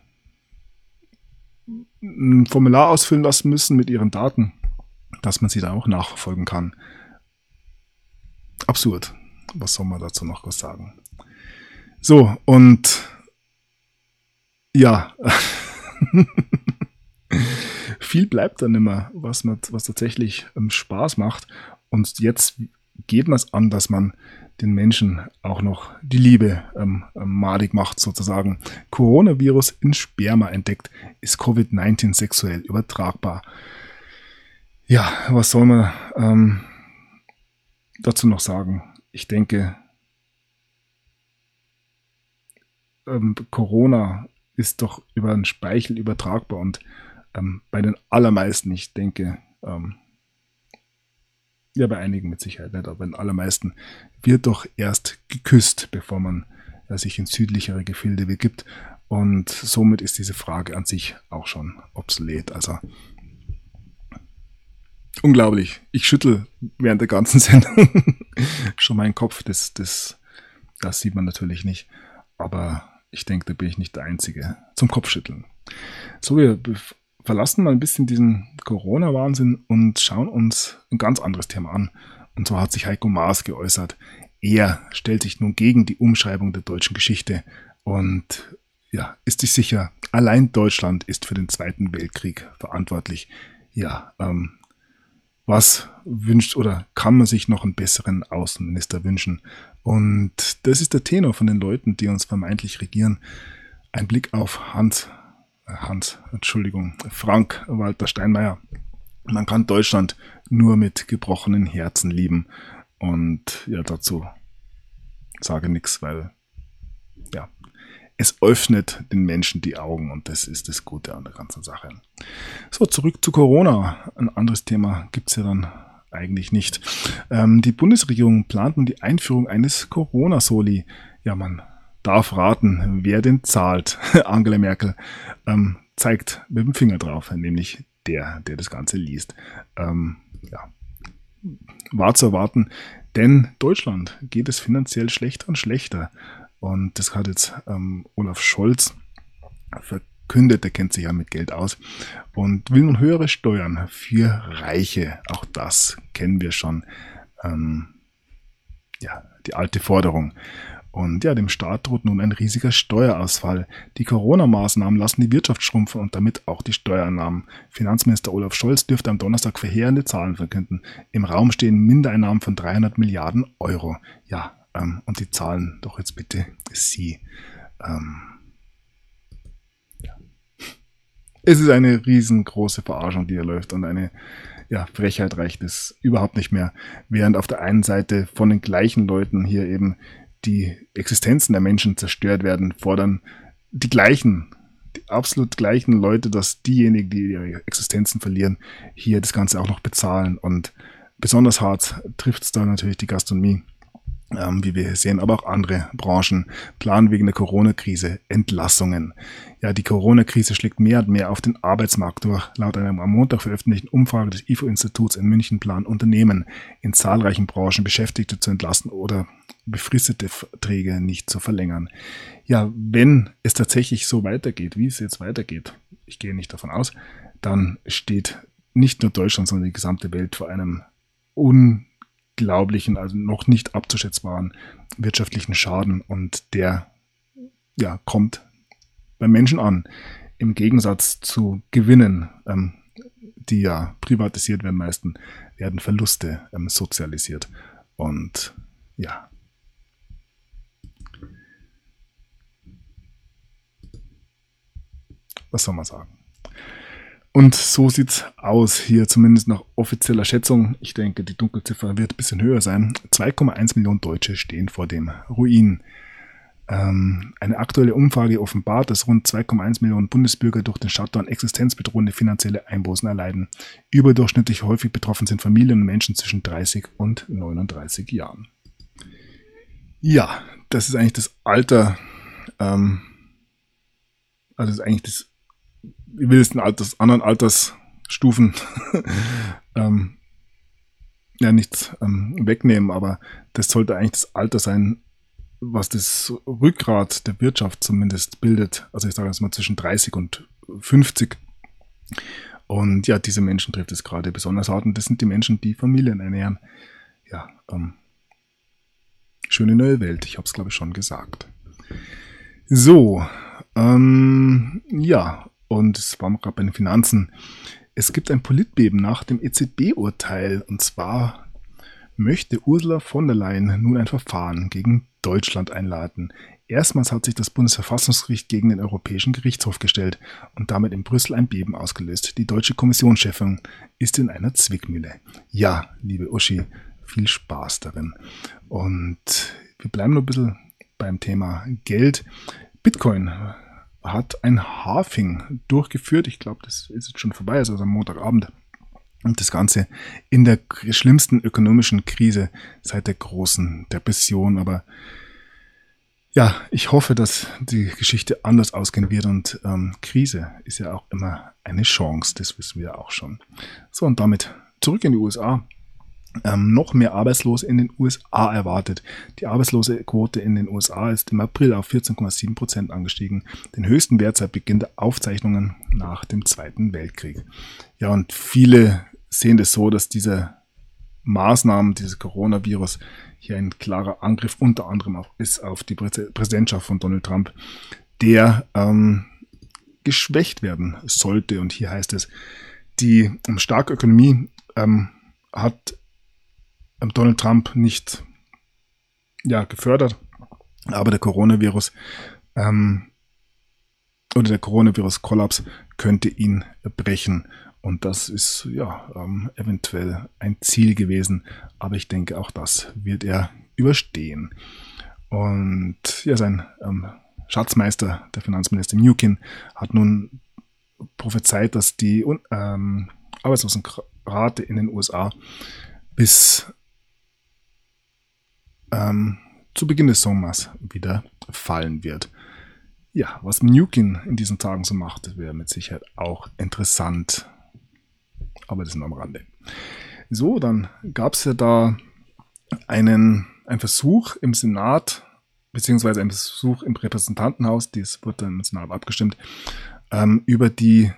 ein Formular ausfüllen lassen müssen mit ihren Daten, dass man sie da auch nachverfolgen kann. Absurd. Was soll man dazu noch was sagen? So, und ja, viel bleibt dann immer, was tatsächlich Spaß macht. Und jetzt geht man es an, dass man den Menschen auch noch die Liebe madig macht, sozusagen. Coronavirus in Sperma entdeckt. Ist Covid-19 sexuell übertragbar? Ja, was soll man dazu noch sagen? Ich denke, Corona ist doch über den Speichel übertragbar und bei den allermeisten, ich denke, ja, bei einigen mit Sicherheit nicht, aber bei den allermeisten wird doch erst geküsst, bevor man sich in südlichere Gefilde begibt. Und somit ist diese Frage an sich auch schon obsolet. Also unglaublich. Ich schüttel während der ganzen Sendung schon meinen Kopf. Das sieht man natürlich nicht. Aber ich denke, da bin ich nicht der Einzige zum Kopfschütteln. So, wir verlassen mal ein bisschen diesen Corona-Wahnsinn und schauen uns ein ganz anderes Thema an. Und zwar hat sich Heiko Maas geäußert. Er stellt sich nun gegen die Umschreibung der deutschen Geschichte und ja, ist sich sicher, allein Deutschland ist für den Zweiten Weltkrieg verantwortlich. Ja, was wünscht oder kann man sich noch einen besseren Außenminister wünschen? Und das ist der Tenor von den Leuten, die uns vermeintlich regieren. Ein Blick auf Frank-Walter Steinmeier. Man kann Deutschland nur mit gebrochenen Herzen lieben. Und ja, dazu sage nichts, weil ja, es öffnet den Menschen die Augen und das ist das Gute an der ganzen Sache. So, zurück zu Corona. Ein anderes Thema gibt es ja dann eigentlich nicht. Die Bundesregierung plant nun die Einführung eines Corona-Soli. Ja, man darf raten, wer den zahlt. Angela Merkel zeigt mit dem Finger drauf, nämlich der das Ganze liest. War zu erwarten, denn Deutschland geht es finanziell schlechter und schlechter. Und das hat jetzt Olaf Scholz verkündet, der kennt sich ja mit Geld aus und will nun höhere Steuern für Reiche. Auch das kennen wir schon. Die alte Forderung. Und ja, dem Staat droht nun ein riesiger Steuerausfall. Die Corona-Maßnahmen lassen die Wirtschaft schrumpfen und damit auch die Steuereinnahmen. Finanzminister Olaf Scholz dürfte am Donnerstag verheerende Zahlen verkünden. Im Raum stehen Mindereinnahmen von 300 Milliarden Euro. Ja, und die Zahlen doch jetzt bitte Sie. Es ist eine riesengroße Verarschung, die hier läuft und eine Frechheit reicht es überhaupt nicht mehr. Während auf der einen Seite von den gleichen Leuten hier eben die Existenzen der Menschen zerstört werden, fordern die absolut gleichen Leute, dass diejenigen, die ihre Existenzen verlieren, hier das Ganze auch noch bezahlen. Und besonders hart trifft es da natürlich die Gastronomie, wie wir hier sehen, aber auch andere Branchen planen wegen der Corona-Krise Entlassungen. Ja, die Corona-Krise schlägt mehr und mehr auf den Arbeitsmarkt durch. Laut einer am Montag veröffentlichten Umfrage des IFO-Instituts in München planen Unternehmen in zahlreichen Branchen Beschäftigte zu entlassen oder befristete Verträge nicht zu verlängern. Ja, wenn es tatsächlich so weitergeht, wie es jetzt weitergeht, ich gehe nicht davon aus, dann steht nicht nur Deutschland, sondern die gesamte Welt vor einem unglaublichen, also noch nicht abzuschätzbaren wirtschaftlichen Schaden und der kommt beim Menschen an. Im Gegensatz zu Gewinnen, die ja privatisiert werden meistens, werden Verluste sozialisiert. Und ja, was soll man sagen? Und so sieht's aus hier, zumindest nach offizieller Schätzung. Ich denke, die Dunkelziffer wird ein bisschen höher sein. 2,1 Millionen Deutsche stehen vor dem Ruin. Eine aktuelle Umfrage offenbart, dass rund 2,1 Millionen Bundesbürger durch den Shutdown existenzbedrohende finanzielle Einbußen erleiden. Überdurchschnittlich häufig betroffen sind Familien und Menschen zwischen 30 und 39 Jahren. Ja, das ist eigentlich das Alter, also das ist eigentlich das, ich will jetzt anderen Altersstufen ja nichts wegnehmen, aber das sollte eigentlich das Alter sein, was das Rückgrat der Wirtschaft zumindest bildet. Also ich sage jetzt mal zwischen 30 und 50. Und ja, diese Menschen trifft es gerade besonders hart. Und das sind die Menschen, die Familien ernähren. Ja, schöne neue Welt. Ich habe es, glaube ich, schon gesagt. So, ja, und es waren gerade bei den Finanzen. Es gibt ein Politbeben nach dem EZB-Urteil. Und zwar möchte Ursula von der Leyen nun ein Verfahren gegen Deutschland einleiten. Erstmals hat sich das Bundesverfassungsgericht gegen den Europäischen Gerichtshof gestellt und damit in Brüssel ein Beben ausgelöst. Die deutsche Kommissionschefin ist in einer Zwickmühle. Ja, liebe Uschi, viel Spaß darin. Und wir bleiben noch ein bisschen beim Thema Geld. Bitcoin hat ein Halving durchgeführt. Ich glaube, das ist jetzt schon vorbei, also am Montagabend. Und das Ganze in der schlimmsten ökonomischen Krise seit der großen Depression. Aber ja, ich hoffe, dass die Geschichte anders ausgehen wird. Und Krise ist ja auch immer eine Chance. Das wissen wir auch schon. So, und damit zurück in die USA. Noch mehr Arbeitslose in den USA erwartet. Die Arbeitslosequote in den USA ist im April auf 14,7% angestiegen, den höchsten Wert seit Beginn der Aufzeichnungen nach dem Zweiten Weltkrieg. Ja, und viele sehen das so, dass diese Maßnahmen, dieses Coronavirus, hier ein klarer Angriff unter anderem auch ist auf die Präsidentschaft von Donald Trump, der geschwächt werden sollte. Und hier heißt es, die starke Ökonomie hat Donald Trump nicht gefördert, aber der Coronavirus oder der Coronavirus-Kollaps könnte ihn brechen. Und das ist eventuell ein Ziel gewesen, aber ich denke, auch das wird er überstehen. Und ja, sein Schatzmeister, der Finanzminister Mnuchin, hat nun prophezeit, dass die Arbeitslosenrate in den USA bis zu Beginn des Sommers wieder fallen wird. Ja, was Mnuchin in diesen Tagen so macht, wäre mit Sicherheit auch interessant. Aber das ist nur am Rande. So, dann gab es ja da einen Versuch im Senat, beziehungsweise einen Versuch im Repräsentantenhaus, das wurde dann im Senat abgestimmt, über die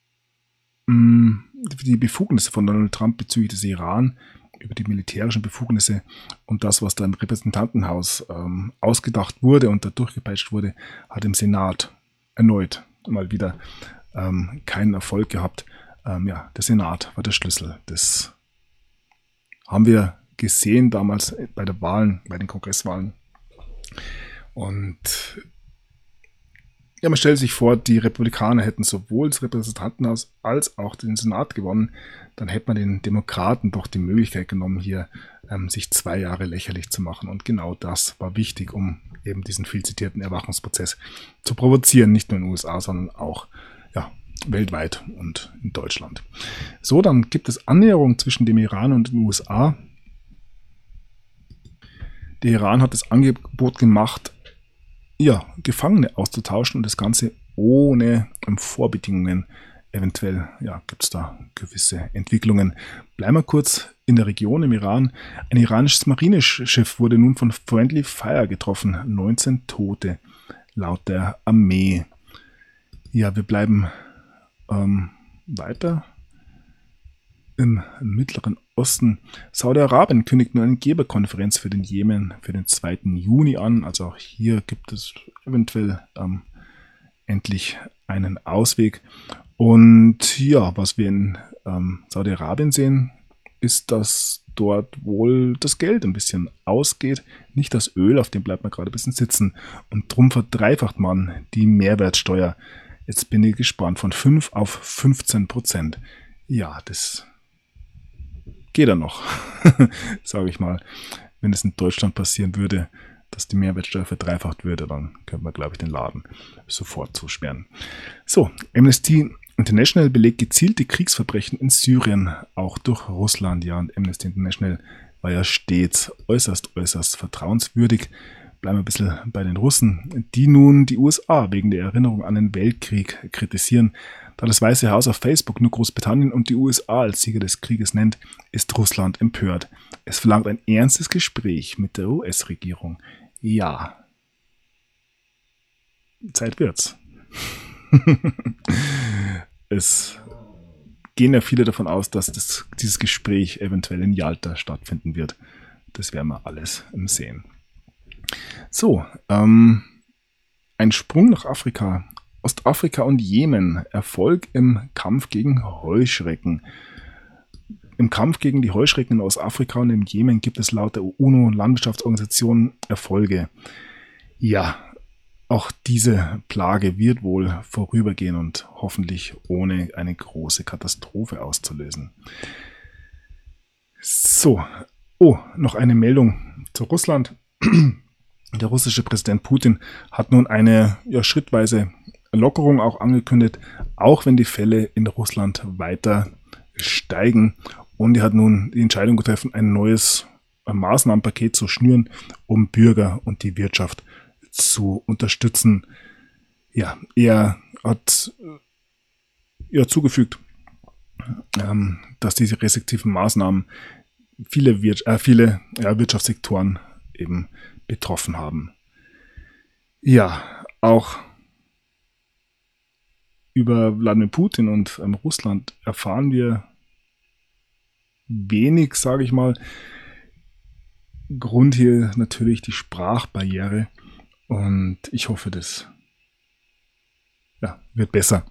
Befugnisse von Donald Trump bezüglich des Iran, über die militärischen Befugnisse und das, was da im Repräsentantenhaus ausgedacht wurde und da durchgepeitscht wurde, hat im Senat erneut mal wieder keinen Erfolg gehabt. Der Senat war der Schlüssel. Das haben wir gesehen damals bei den Wahlen, bei den Kongresswahlen. Und ja, man stellt sich vor, die Republikaner hätten sowohl das Repräsentantenhaus als auch den Senat gewonnen. Dann hätte man den Demokraten doch die Möglichkeit genommen, hier sich 2 Jahre lächerlich zu machen. Und genau das war wichtig, um eben diesen viel zitierten Erwachungsprozess zu provozieren. Nicht nur in den USA, sondern auch weltweit und in Deutschland. So, dann gibt es Annäherung zwischen dem Iran und den USA. Der Iran hat das Angebot gemacht, Gefangene auszutauschen und das Ganze ohne Vorbedingungen. Eventuell gibt es da gewisse Entwicklungen. Bleiben wir kurz in der Region im Iran. Ein iranisches Marineschiff wurde nun von Friendly Fire getroffen. 19 Tote laut der Armee. Ja, wir bleiben weiter im Mittleren Osten. Saudi-Arabien kündigt nun eine Geberkonferenz für den Jemen für den 2. Juni an. Also auch hier gibt es eventuell endlich einen Ausweg. Und was wir in Saudi-Arabien sehen, ist, dass dort wohl das Geld ein bisschen ausgeht. Nicht das Öl, auf dem bleibt man gerade ein bisschen sitzen. Und darum verdreifacht man die Mehrwertsteuer. Jetzt bin ich gespannt, von 5 auf 15%. Ja, das geht ja noch, sage ich mal. Wenn es in Deutschland passieren würde, dass die Mehrwertsteuer verdreifacht würde, dann könnte man, glaube ich, den Laden sofort zusperren. So, Amnesty International belegt gezielte Kriegsverbrechen in Syrien, auch durch Russland. Ja, und Amnesty International war ja stets äußerst vertrauenswürdig. Bleiben wir ein bisschen bei den Russen, die nun die USA wegen der Erinnerung an den Weltkrieg kritisieren. Da das Weiße Haus auf Facebook nur Großbritannien und die USA als Sieger des Krieges nennt, ist Russland empört. Es verlangt ein ernstes Gespräch mit der US-Regierung. Ja, Zeit wird's. Es gehen ja viele davon aus, dass dieses Gespräch eventuell in Jalta stattfinden wird. Das werden wir alles sehen. So, ein Sprung nach Afrika. Ostafrika und Jemen. Erfolg im Kampf gegen Heuschrecken. Im Kampf gegen die Heuschrecken in Ostafrika und im Jemen gibt es laut der UNO-Landwirtschaftsorganisation Erfolge. Ja, auch diese Plage wird wohl vorübergehen und hoffentlich ohne eine große Katastrophe auszulösen. So, noch eine Meldung zu Russland. Der russische Präsident Putin hat nun eine schrittweise Lockerung auch angekündigt, auch wenn die Fälle in Russland weiter steigen. Und er hat nun die Entscheidung getroffen, ein neues Maßnahmenpaket zu schnüren, um Bürger und die Wirtschaft zu unterstützen. Ja, er hat zugefügt, dass diese restriktiven Maßnahmen viele Wirtschaftssektoren eben betroffen haben. Ja, auch über Wladimir Putin und Russland erfahren wir wenig, sage ich mal. Grund hier natürlich die Sprachbarriere und ich hoffe, das wird besser.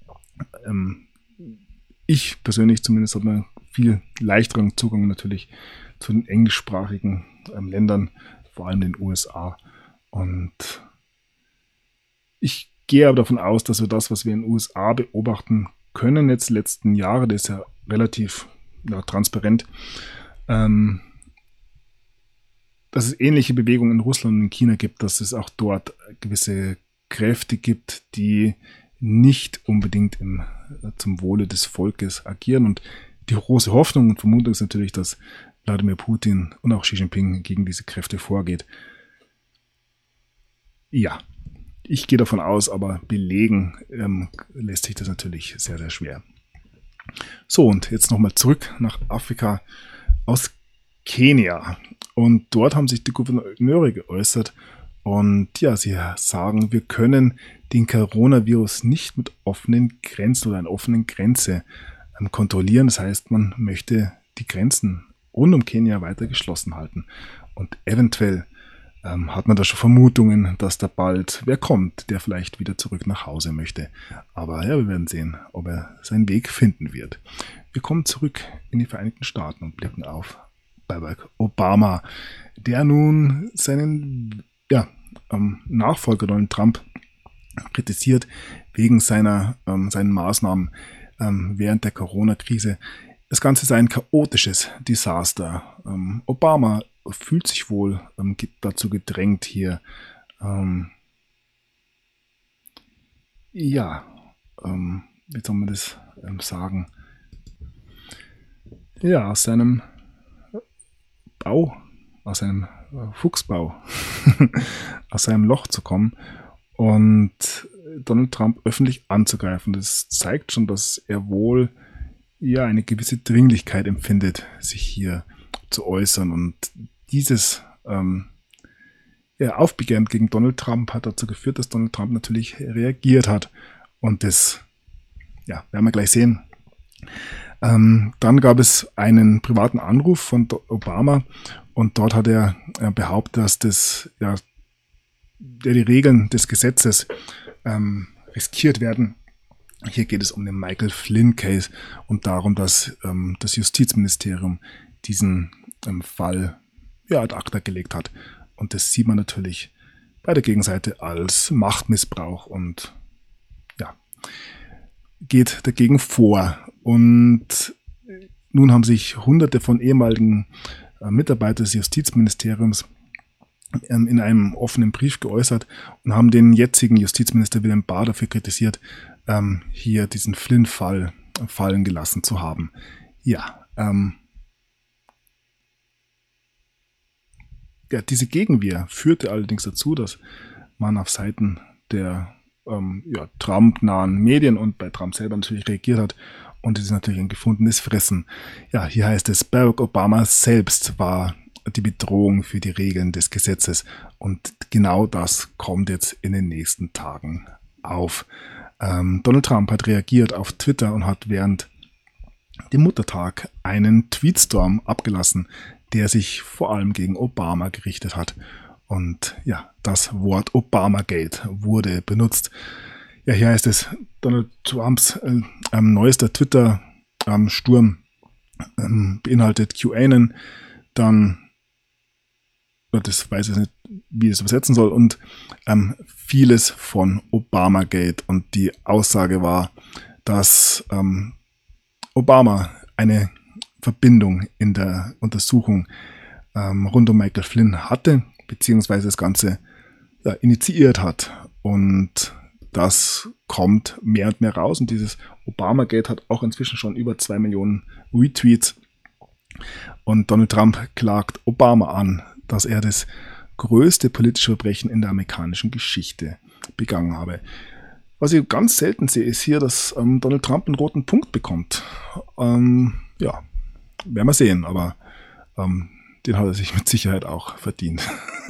Ich persönlich zumindest habe einen viel leichteren Zugang natürlich zu den englischsprachigen Ländern, vor allem den USA. Und ich gehe aber davon aus, dass wir das, was wir in den USA beobachten können, jetzt die letzten Jahre, das ist ja relativ transparent, dass es ähnliche Bewegungen in Russland und in China gibt, dass es auch dort gewisse Kräfte gibt, die nicht unbedingt zum Wohle des Volkes agieren. Und die große Hoffnung und Vermutung ist natürlich, dass Wladimir Putin und auch Xi Jinping gegen diese Kräfte vorgeht. Ja, ich gehe davon aus, aber belegen lässt sich das natürlich sehr, sehr schwer. So, und jetzt nochmal zurück nach Afrika aus Kenia. Und dort haben sich die Gouverneure geäußert und ja, sie sagen, wir können den Coronavirus nicht mit offenen Grenzen oder einer offenen Grenze kontrollieren. Das heißt, man möchte die Grenzen rund um Kenia weiter geschlossen halten. Und eventuell hat man da schon Vermutungen, dass da bald wer kommt, der vielleicht wieder zurück nach Hause möchte. Aber ja, wir werden sehen, ob er seinen Weg finden wird. Wir kommen zurück in die Vereinigten Staaten und blicken auf Barack Obama, der nun seinen Nachfolger Donald Trump kritisiert wegen seinen Maßnahmen während der Corona-Krise. Das Ganze sei ein chaotisches Desaster. Obama fühlt sich wohl dazu gedrängt, hier wie soll man das sagen? Ja, aus seinem Fuchsbau, aus seinem Loch zu kommen und Donald Trump öffentlich anzugreifen. Das zeigt schon, dass er wohl eine gewisse Dringlichkeit empfindet, sich hier zu äußern. Und dieses Aufbegehren gegen Donald Trump hat dazu geführt, dass Donald Trump natürlich reagiert hat. Und das werden wir gleich sehen. Dann gab es einen privaten Anruf von Obama und dort hat er behauptet, dass die Regeln des Gesetzes riskiert werden. Hier geht es um den Michael Flynn-Case und darum, dass das Justizministerium diesen Fall ad acta gelegt hat. Und das sieht man natürlich bei der Gegenseite als Machtmissbrauch und geht dagegen vor. Und nun haben sich Hunderte von ehemaligen Mitarbeitern des Justizministeriums in einem offenen Brief geäußert und haben den jetzigen Justizminister Wilhelm Barr dafür kritisiert, hier diesen Flynn-Fall fallen gelassen zu haben. Ja, diese Gegenwehr führte allerdings dazu, dass man auf Seiten der Trump-nahen Medien und bei Trump selber natürlich reagiert hat. Und es ist natürlich ein gefundenes Fressen. Ja, hier heißt es, Barack Obama selbst war die Bedrohung für die Regeln des Gesetzes. Und genau das kommt jetzt in den nächsten Tagen auf. Donald Trump hat reagiert auf Twitter und hat während dem Muttertag einen Tweetstorm abgelassen, der sich vor allem gegen Obama gerichtet hat. Und ja, das Wort Obamagate wurde benutzt. Ja, hier heißt es, Donald Trumps neuester Twitter-Sturm beinhaltet QAnon, dann, das weiß ich nicht, wie ich es übersetzen soll, und vieles von Obamagate. Und die Aussage war, dass Obama eine Verbindung in der Untersuchung rund um Michael Flynn hatte, beziehungsweise das Ganze initiiert hat. Und das kommt mehr und mehr raus. Und dieses Obamagate hat auch inzwischen schon über 2 Millionen Retweets. Und Donald Trump klagt Obama an, dass er das größte politische Verbrechen in der amerikanischen Geschichte begangen habe. Was ich ganz selten sehe, ist hier, dass Donald Trump einen roten Punkt bekommt. Werden wir sehen, aber den hat er sich mit Sicherheit auch verdient.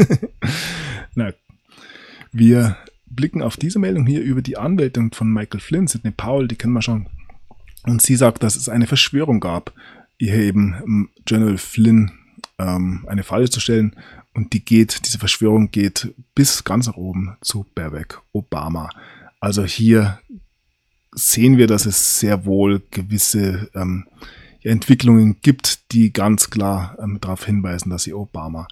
Na, wir blicken auf diese Meldung hier über die Anwältin von Michael Flynn, Sidney Powell, die kennen wir schon. Und sie sagt, dass es eine Verschwörung gab, hier eben General Flynn eine Falle zu stellen. Und diese Verschwörung geht bis ganz nach oben zu Barack Obama. Also hier sehen wir, dass es sehr wohl gewisse Entwicklungen gibt, die ganz klar darauf hinweisen, dass sie Obama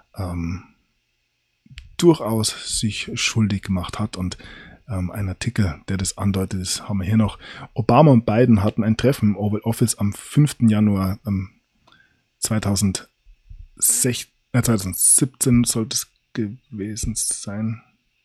durchaus sich schuldig gemacht hat. Und ein Artikel, der das andeutet, das haben wir hier noch. Obama und Biden hatten ein Treffen im Oval Office am 5. Januar 2017 sollte es gewesen sein.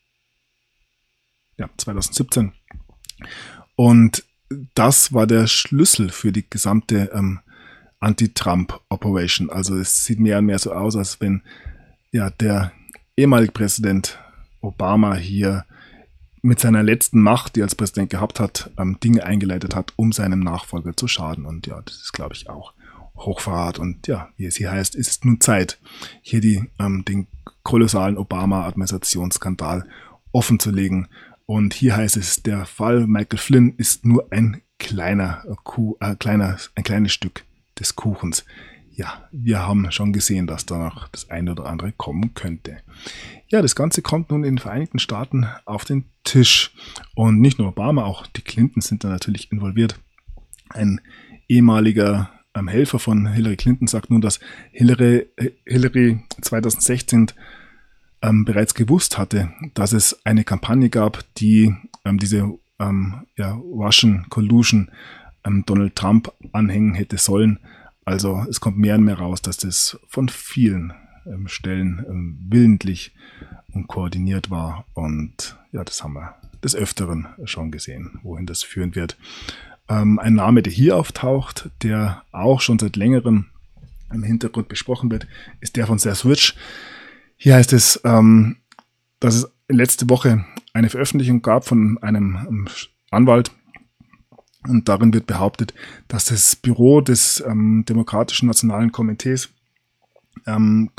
Ja, 2017. Und das war der Schlüssel für die gesamte Anti-Trump-Operation. Also es sieht mehr und mehr so aus, als wenn der ehemalige Präsident Obama hier mit seiner letzten Macht, die er als Präsident gehabt hat, Dinge eingeleitet hat, um seinem Nachfolger zu schaden. Und ja, das ist, glaube ich, auch Hochverrat. Und ja, wie es hier heißt, ist es nun Zeit, hier den kolossalen Obama-Administrationsskandal offenzulegen. Und hier heißt es, der Fall Michael Flynn ist nur ein kleines Stück des Kuchens. Ja, wir haben schon gesehen, dass da noch das eine oder andere kommen könnte. Ja, das Ganze kommt nun in den Vereinigten Staaten auf den Tisch. Und nicht nur Obama, auch die Clintons sind da natürlich involviert. Ein ehemaliger Helfer von Hillary Clinton sagt nun, dass Hillary 2016 bereits gewusst hatte, dass es eine Kampagne gab, die diese Russian Collusion Donald Trump anhängen hätte sollen. Also es kommt mehr und mehr raus, dass das von vielen Stellen willentlich und koordiniert war. Und ja, das haben wir des Öfteren schon gesehen, wohin das führen wird. Ein Name, der hier auftaucht, der auch schon seit längerem im Hintergrund besprochen wird, ist der von Seth Rich. Hier heißt es, dass es letzte Woche eine Veröffentlichung gab von einem Anwalt. Und darin wird behauptet, dass das Büro des Demokratischen Nationalen Komitees, das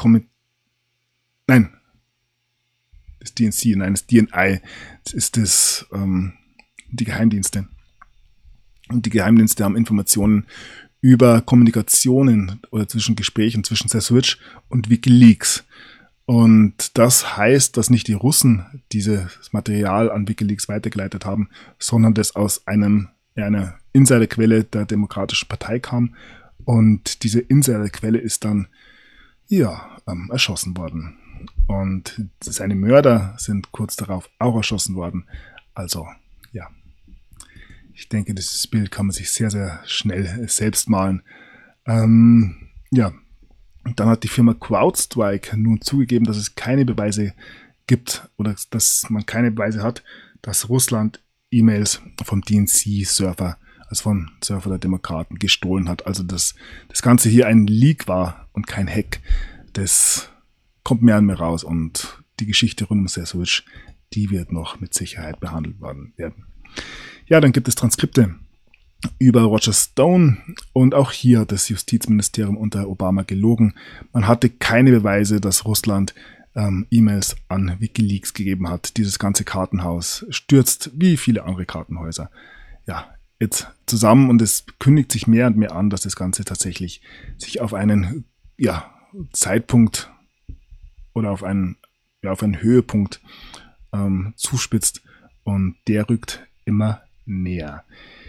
DNI, das ist die Geheimdienste. Und die Geheimdienste haben Informationen über Kommunikationen oder Gesprächen zwischen Seth Rich und WikiLeaks. Und das heißt, dass nicht die Russen dieses Material an WikiLeaks weitergeleitet haben, sondern das aus einer Insiderquelle der Demokratischen Partei kam. Und diese Insiderquelle ist dann erschossen worden. Und seine Mörder sind kurz darauf auch erschossen worden. Also, ja. Ich denke, dieses Bild kann man sich sehr, sehr schnell selbst malen. Dann hat die Firma CrowdStrike nun zugegeben, dass es keine Beweise gibt oder dass man keine Beweise hat, dass Russland E-Mails vom DNC-Server, also vom Server der Demokraten, gestohlen hat. Also dass das Ganze hier ein Leak war und kein Hack. Das kommt mehr und mehr raus und die Geschichte rund um Sesowich, die wird noch mit Sicherheit behandelt werden. Ja, dann gibt es Transkripte über Roger Stone und auch hier hat das Justizministerium unter Obama gelogen. Man hatte keine Beweise, dass Russland E-Mails an WikiLeaks gegeben hat. Dieses ganze Kartenhaus stürzt wie viele andere Kartenhäuser. Ja, jetzt zusammen und es kündigt sich mehr und mehr an, dass das Ganze tatsächlich sich auf einen Zeitpunkt oder auf einen Höhepunkt zuspitzt und der rückt immer näher.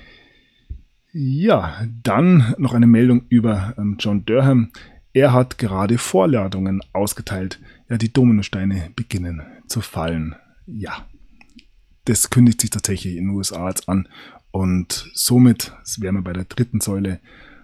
Ja, dann noch eine Meldung über John Durham. Er hat gerade Vorladungen ausgeteilt. Ja, die Dominosteine beginnen zu fallen. Ja, das kündigt sich tatsächlich in den USA jetzt an. Und somit wären wir bei der dritten Säule,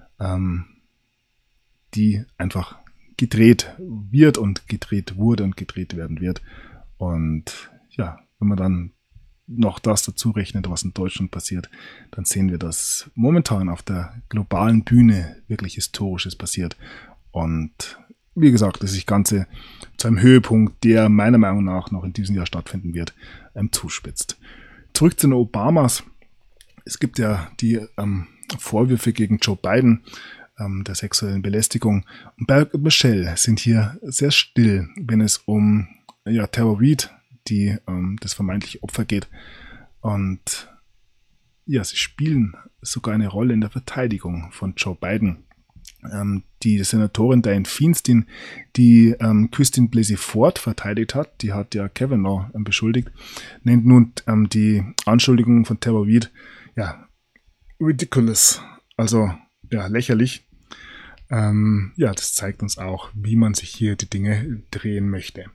die einfach gedreht wird und gedreht wurde und gedreht werden wird. Und ja, wenn man dann noch das dazu rechnet, was in Deutschland passiert, dann sehen wir, dass momentan auf der globalen Bühne wirklich Historisches passiert. Und wie gesagt, dass sich das Ganze zu einem Höhepunkt, der meiner Meinung nach noch in diesem Jahr stattfinden wird, zuspitzt. Zurück zu den Obamas. Es gibt ja die Vorwürfe gegen Joe Biden der sexuellen Belästigung. Und Barack und Michelle sind hier sehr still, wenn es um Tara Reade, die das vermeintliche Opfer geht. Und ja, sie spielen sogar eine Rolle in der Verteidigung von Joe Biden. Die Senatorin Dianne Feinstein, die Christine Blasey Ford verteidigt hat, die hat ja Kavanaugh beschuldigt, nennt nun die Anschuldigungen von Tara Reade ridiculous, also lächerlich. Das zeigt uns auch, wie man sich hier die Dinge drehen möchte.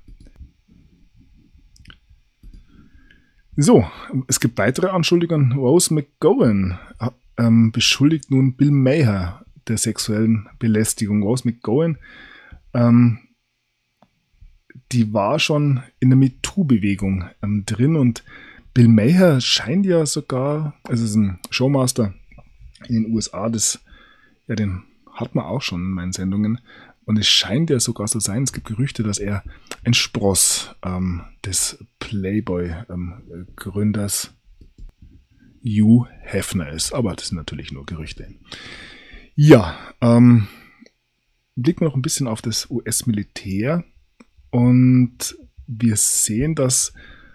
So, es gibt weitere Anschuldigungen. Rose McGowan beschuldigt nun Bill Maher der sexuellen Belästigung. Rose McGowan, die war schon in der MeToo-Bewegung drin und Bill Maher scheint ja sogar, also ist ein Showmaster in den USA, den hat man auch schon in meinen Sendungen. Und es scheint ja sogar so sein, es gibt Gerüchte, dass er ein Spross des Playboy-Gründers Hugh Hefner ist. Aber das sind natürlich nur Gerüchte. Ja, blicken wir noch ein bisschen auf das US-Militär. Und wir sehen, dass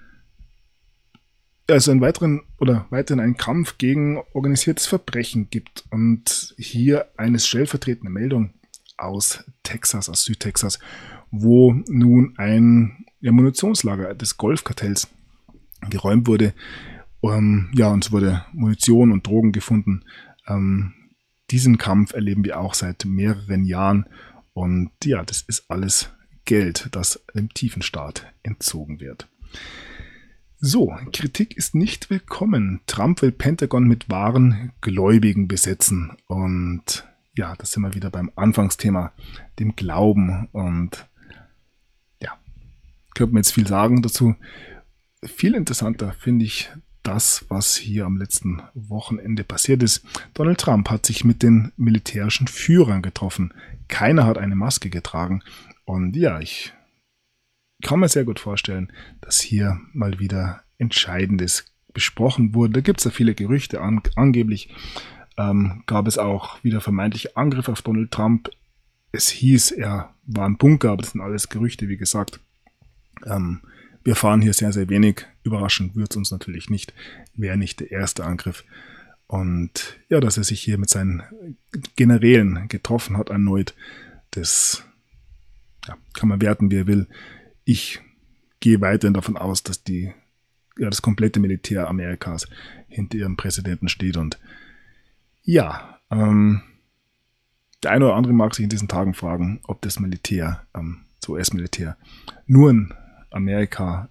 es weiterhin einen Kampf gegen organisiertes Verbrechen gibt. Und hier eine stellvertretende Meldung aus Texas, aus Südtexas, wo nun ein Munitionslager des Golfkartells geräumt wurde. Und es wurde Munition und Drogen gefunden. Diesen Kampf erleben wir auch seit mehreren Jahren. Und ja, das ist alles Geld, das dem tiefen Staat entzogen wird. So, Kritik ist nicht willkommen. Trump will Pentagon mit wahren Gläubigen besetzen. Und ja, das sind wir wieder beim Anfangsthema, dem Glauben. Und ja, könnte man jetzt viel sagen dazu. Viel interessanter finde ich das, was hier am letzten Wochenende passiert ist. Donald Trump hat sich mit den militärischen Führern getroffen. Keiner hat eine Maske getragen. Und ja, ich kann mir sehr gut vorstellen, dass hier mal wieder Entscheidendes besprochen wurde. Da gibt es ja viele Gerüchte. Angeblich gab es auch wieder vermeintliche Angriffe auf Donald Trump. Es hieß, er war im Bunker, aber das sind alles Gerüchte, wie gesagt. Wir erfahren hier sehr, sehr wenig. Überraschend wird es uns natürlich nicht. Wäre nicht der erste Angriff. Und ja, dass er sich hier mit seinen Generälen getroffen hat erneut, das kann man werten, wie er will. Ich gehe weiterhin davon aus, dass das komplette Militär Amerikas hinter ihrem Präsidenten steht. Und ja, der eine oder andere mag sich in diesen Tagen fragen, ob das Militär, das US-Militär, nur in Amerika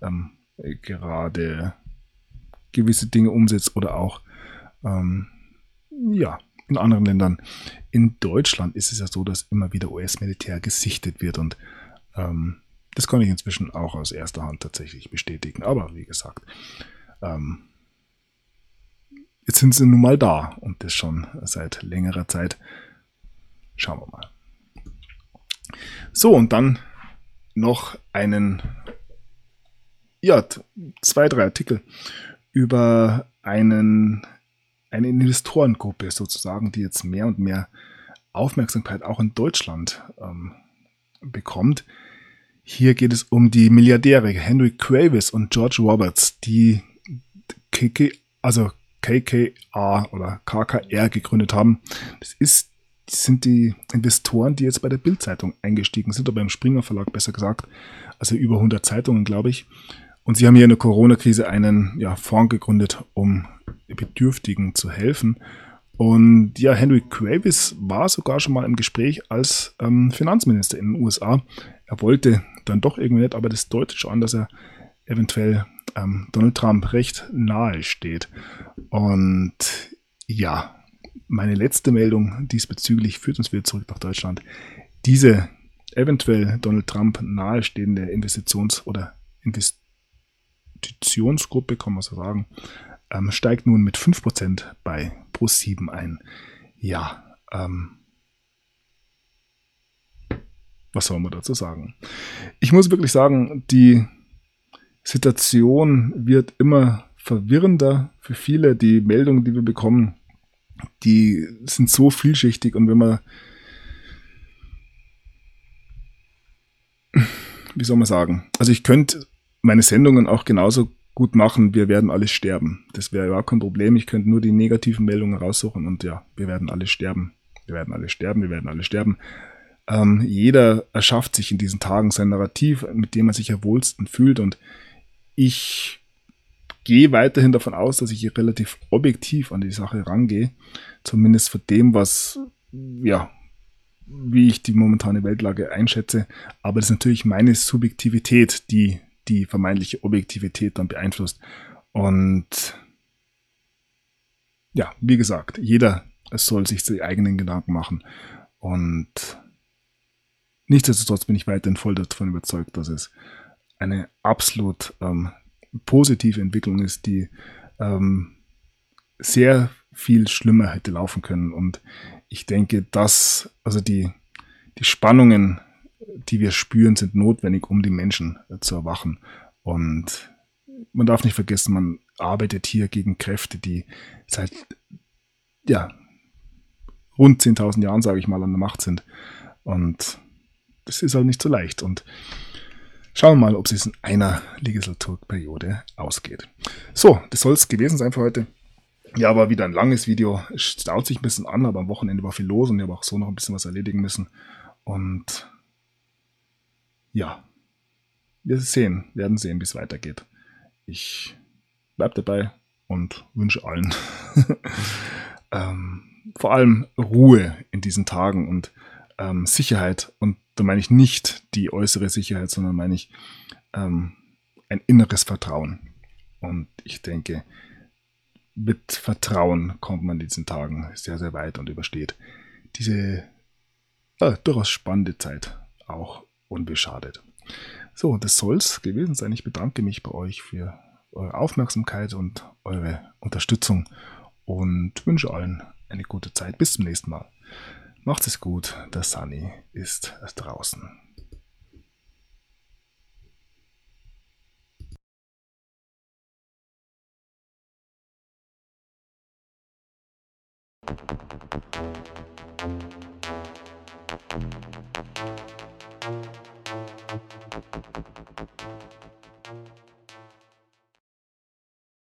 gerade gewisse Dinge umsetzt oder auch in in anderen Ländern. In Deutschland ist es ja so, dass immer wieder US-Militär gesichtet wird und das kann ich inzwischen auch aus erster Hand tatsächlich bestätigen. Aber wie gesagt, jetzt sind sie nun mal da und das schon seit längerer Zeit. Schauen wir mal. So, und dann noch zwei, drei Artikel über eine Investorengruppe sozusagen, die jetzt mehr und mehr Aufmerksamkeit auch in Deutschland bekommt. Hier geht es um die Milliardäre Henry Kravis und George Roberts, die KKR oder KKR gegründet haben. Das sind die Investoren, die jetzt bei der Bild-Zeitung eingestiegen sind, oder beim Springer Verlag besser gesagt, also über 100 Zeitungen, glaube ich. Und sie haben hier in der Corona-Krise einen Fonds gegründet, um Bedürftigen zu helfen. Und ja, Henry Kravis war sogar schon mal im Gespräch als Finanzminister in den USA. Er wollte dann doch irgendwie nicht, aber das deutet schon an, dass er eventuell Donald Trump recht nahe steht. Und ja, meine letzte Meldung diesbezüglich führt uns wieder zurück nach Deutschland. Diese eventuell Donald Trump nahestehende Investitionsgruppe, kann man so sagen, steigt nun mit 5% bei Pro7 ein. Ja, was soll man dazu sagen? Ich muss wirklich sagen, die Situation wird immer verwirrender für viele. Die Meldungen, die wir bekommen, die sind so vielschichtig, und wenn man, wie soll man sagen, also ich könnte meine Sendungen auch genauso gut machen, wir werden alle sterben. Das wäre ja kein Problem, ich könnte nur die negativen Meldungen raussuchen und ja, wir werden alle sterben. Wir werden alle sterben, wir werden alle sterben. Jeder erschafft sich in diesen Tagen sein Narrativ, mit dem er sich am wohlsten fühlt, und ich gehe weiterhin davon aus, dass ich hier relativ objektiv an die Sache rangehe, zumindest von dem, was, ja, wie ich die momentane Weltlage einschätze, aber das ist natürlich meine Subjektivität, die die vermeintliche Objektivität dann beeinflusst. Und ja, wie gesagt, jeder soll sich die eigenen Gedanken machen, und nichtsdestotrotz bin ich weiterhin voll davon überzeugt, dass es eine absolut positive Entwicklung ist, die sehr viel schlimmer hätte laufen können. Und ich denke, dass also die Spannungen, die wir spüren, sind notwendig, um die Menschen zu erwachen. Und man darf nicht vergessen, man arbeitet hier gegen Kräfte, die seit rund 10.000 Jahren, sage ich mal, an der Macht sind. Und das ist halt nicht so leicht. Und schauen wir mal, ob es in einer Legislaturperiode ausgeht. So, das soll es gewesen sein für heute. Ja, war wieder ein langes Video. Es dauert sich ein bisschen an, aber am Wochenende war viel los und ich habe auch so noch ein bisschen was erledigen müssen. Und ja, wir werden sehen, wie es weitergeht. Ich bleibe dabei und wünsche allen vor allem Ruhe in diesen Tagen und Sicherheit. Und da meine ich nicht die äußere Sicherheit, sondern meine ich ein inneres Vertrauen. Und ich denke, mit Vertrauen kommt man in diesen Tagen sehr, sehr weit und übersteht diese durchaus spannende Zeit auch unbeschadet. So, das soll's gewesen sein. Ich bedanke mich bei euch für eure Aufmerksamkeit und eure Unterstützung und wünsche allen eine gute Zeit. Bis zum nächsten Mal. Macht es gut. Der Sunny ist draußen.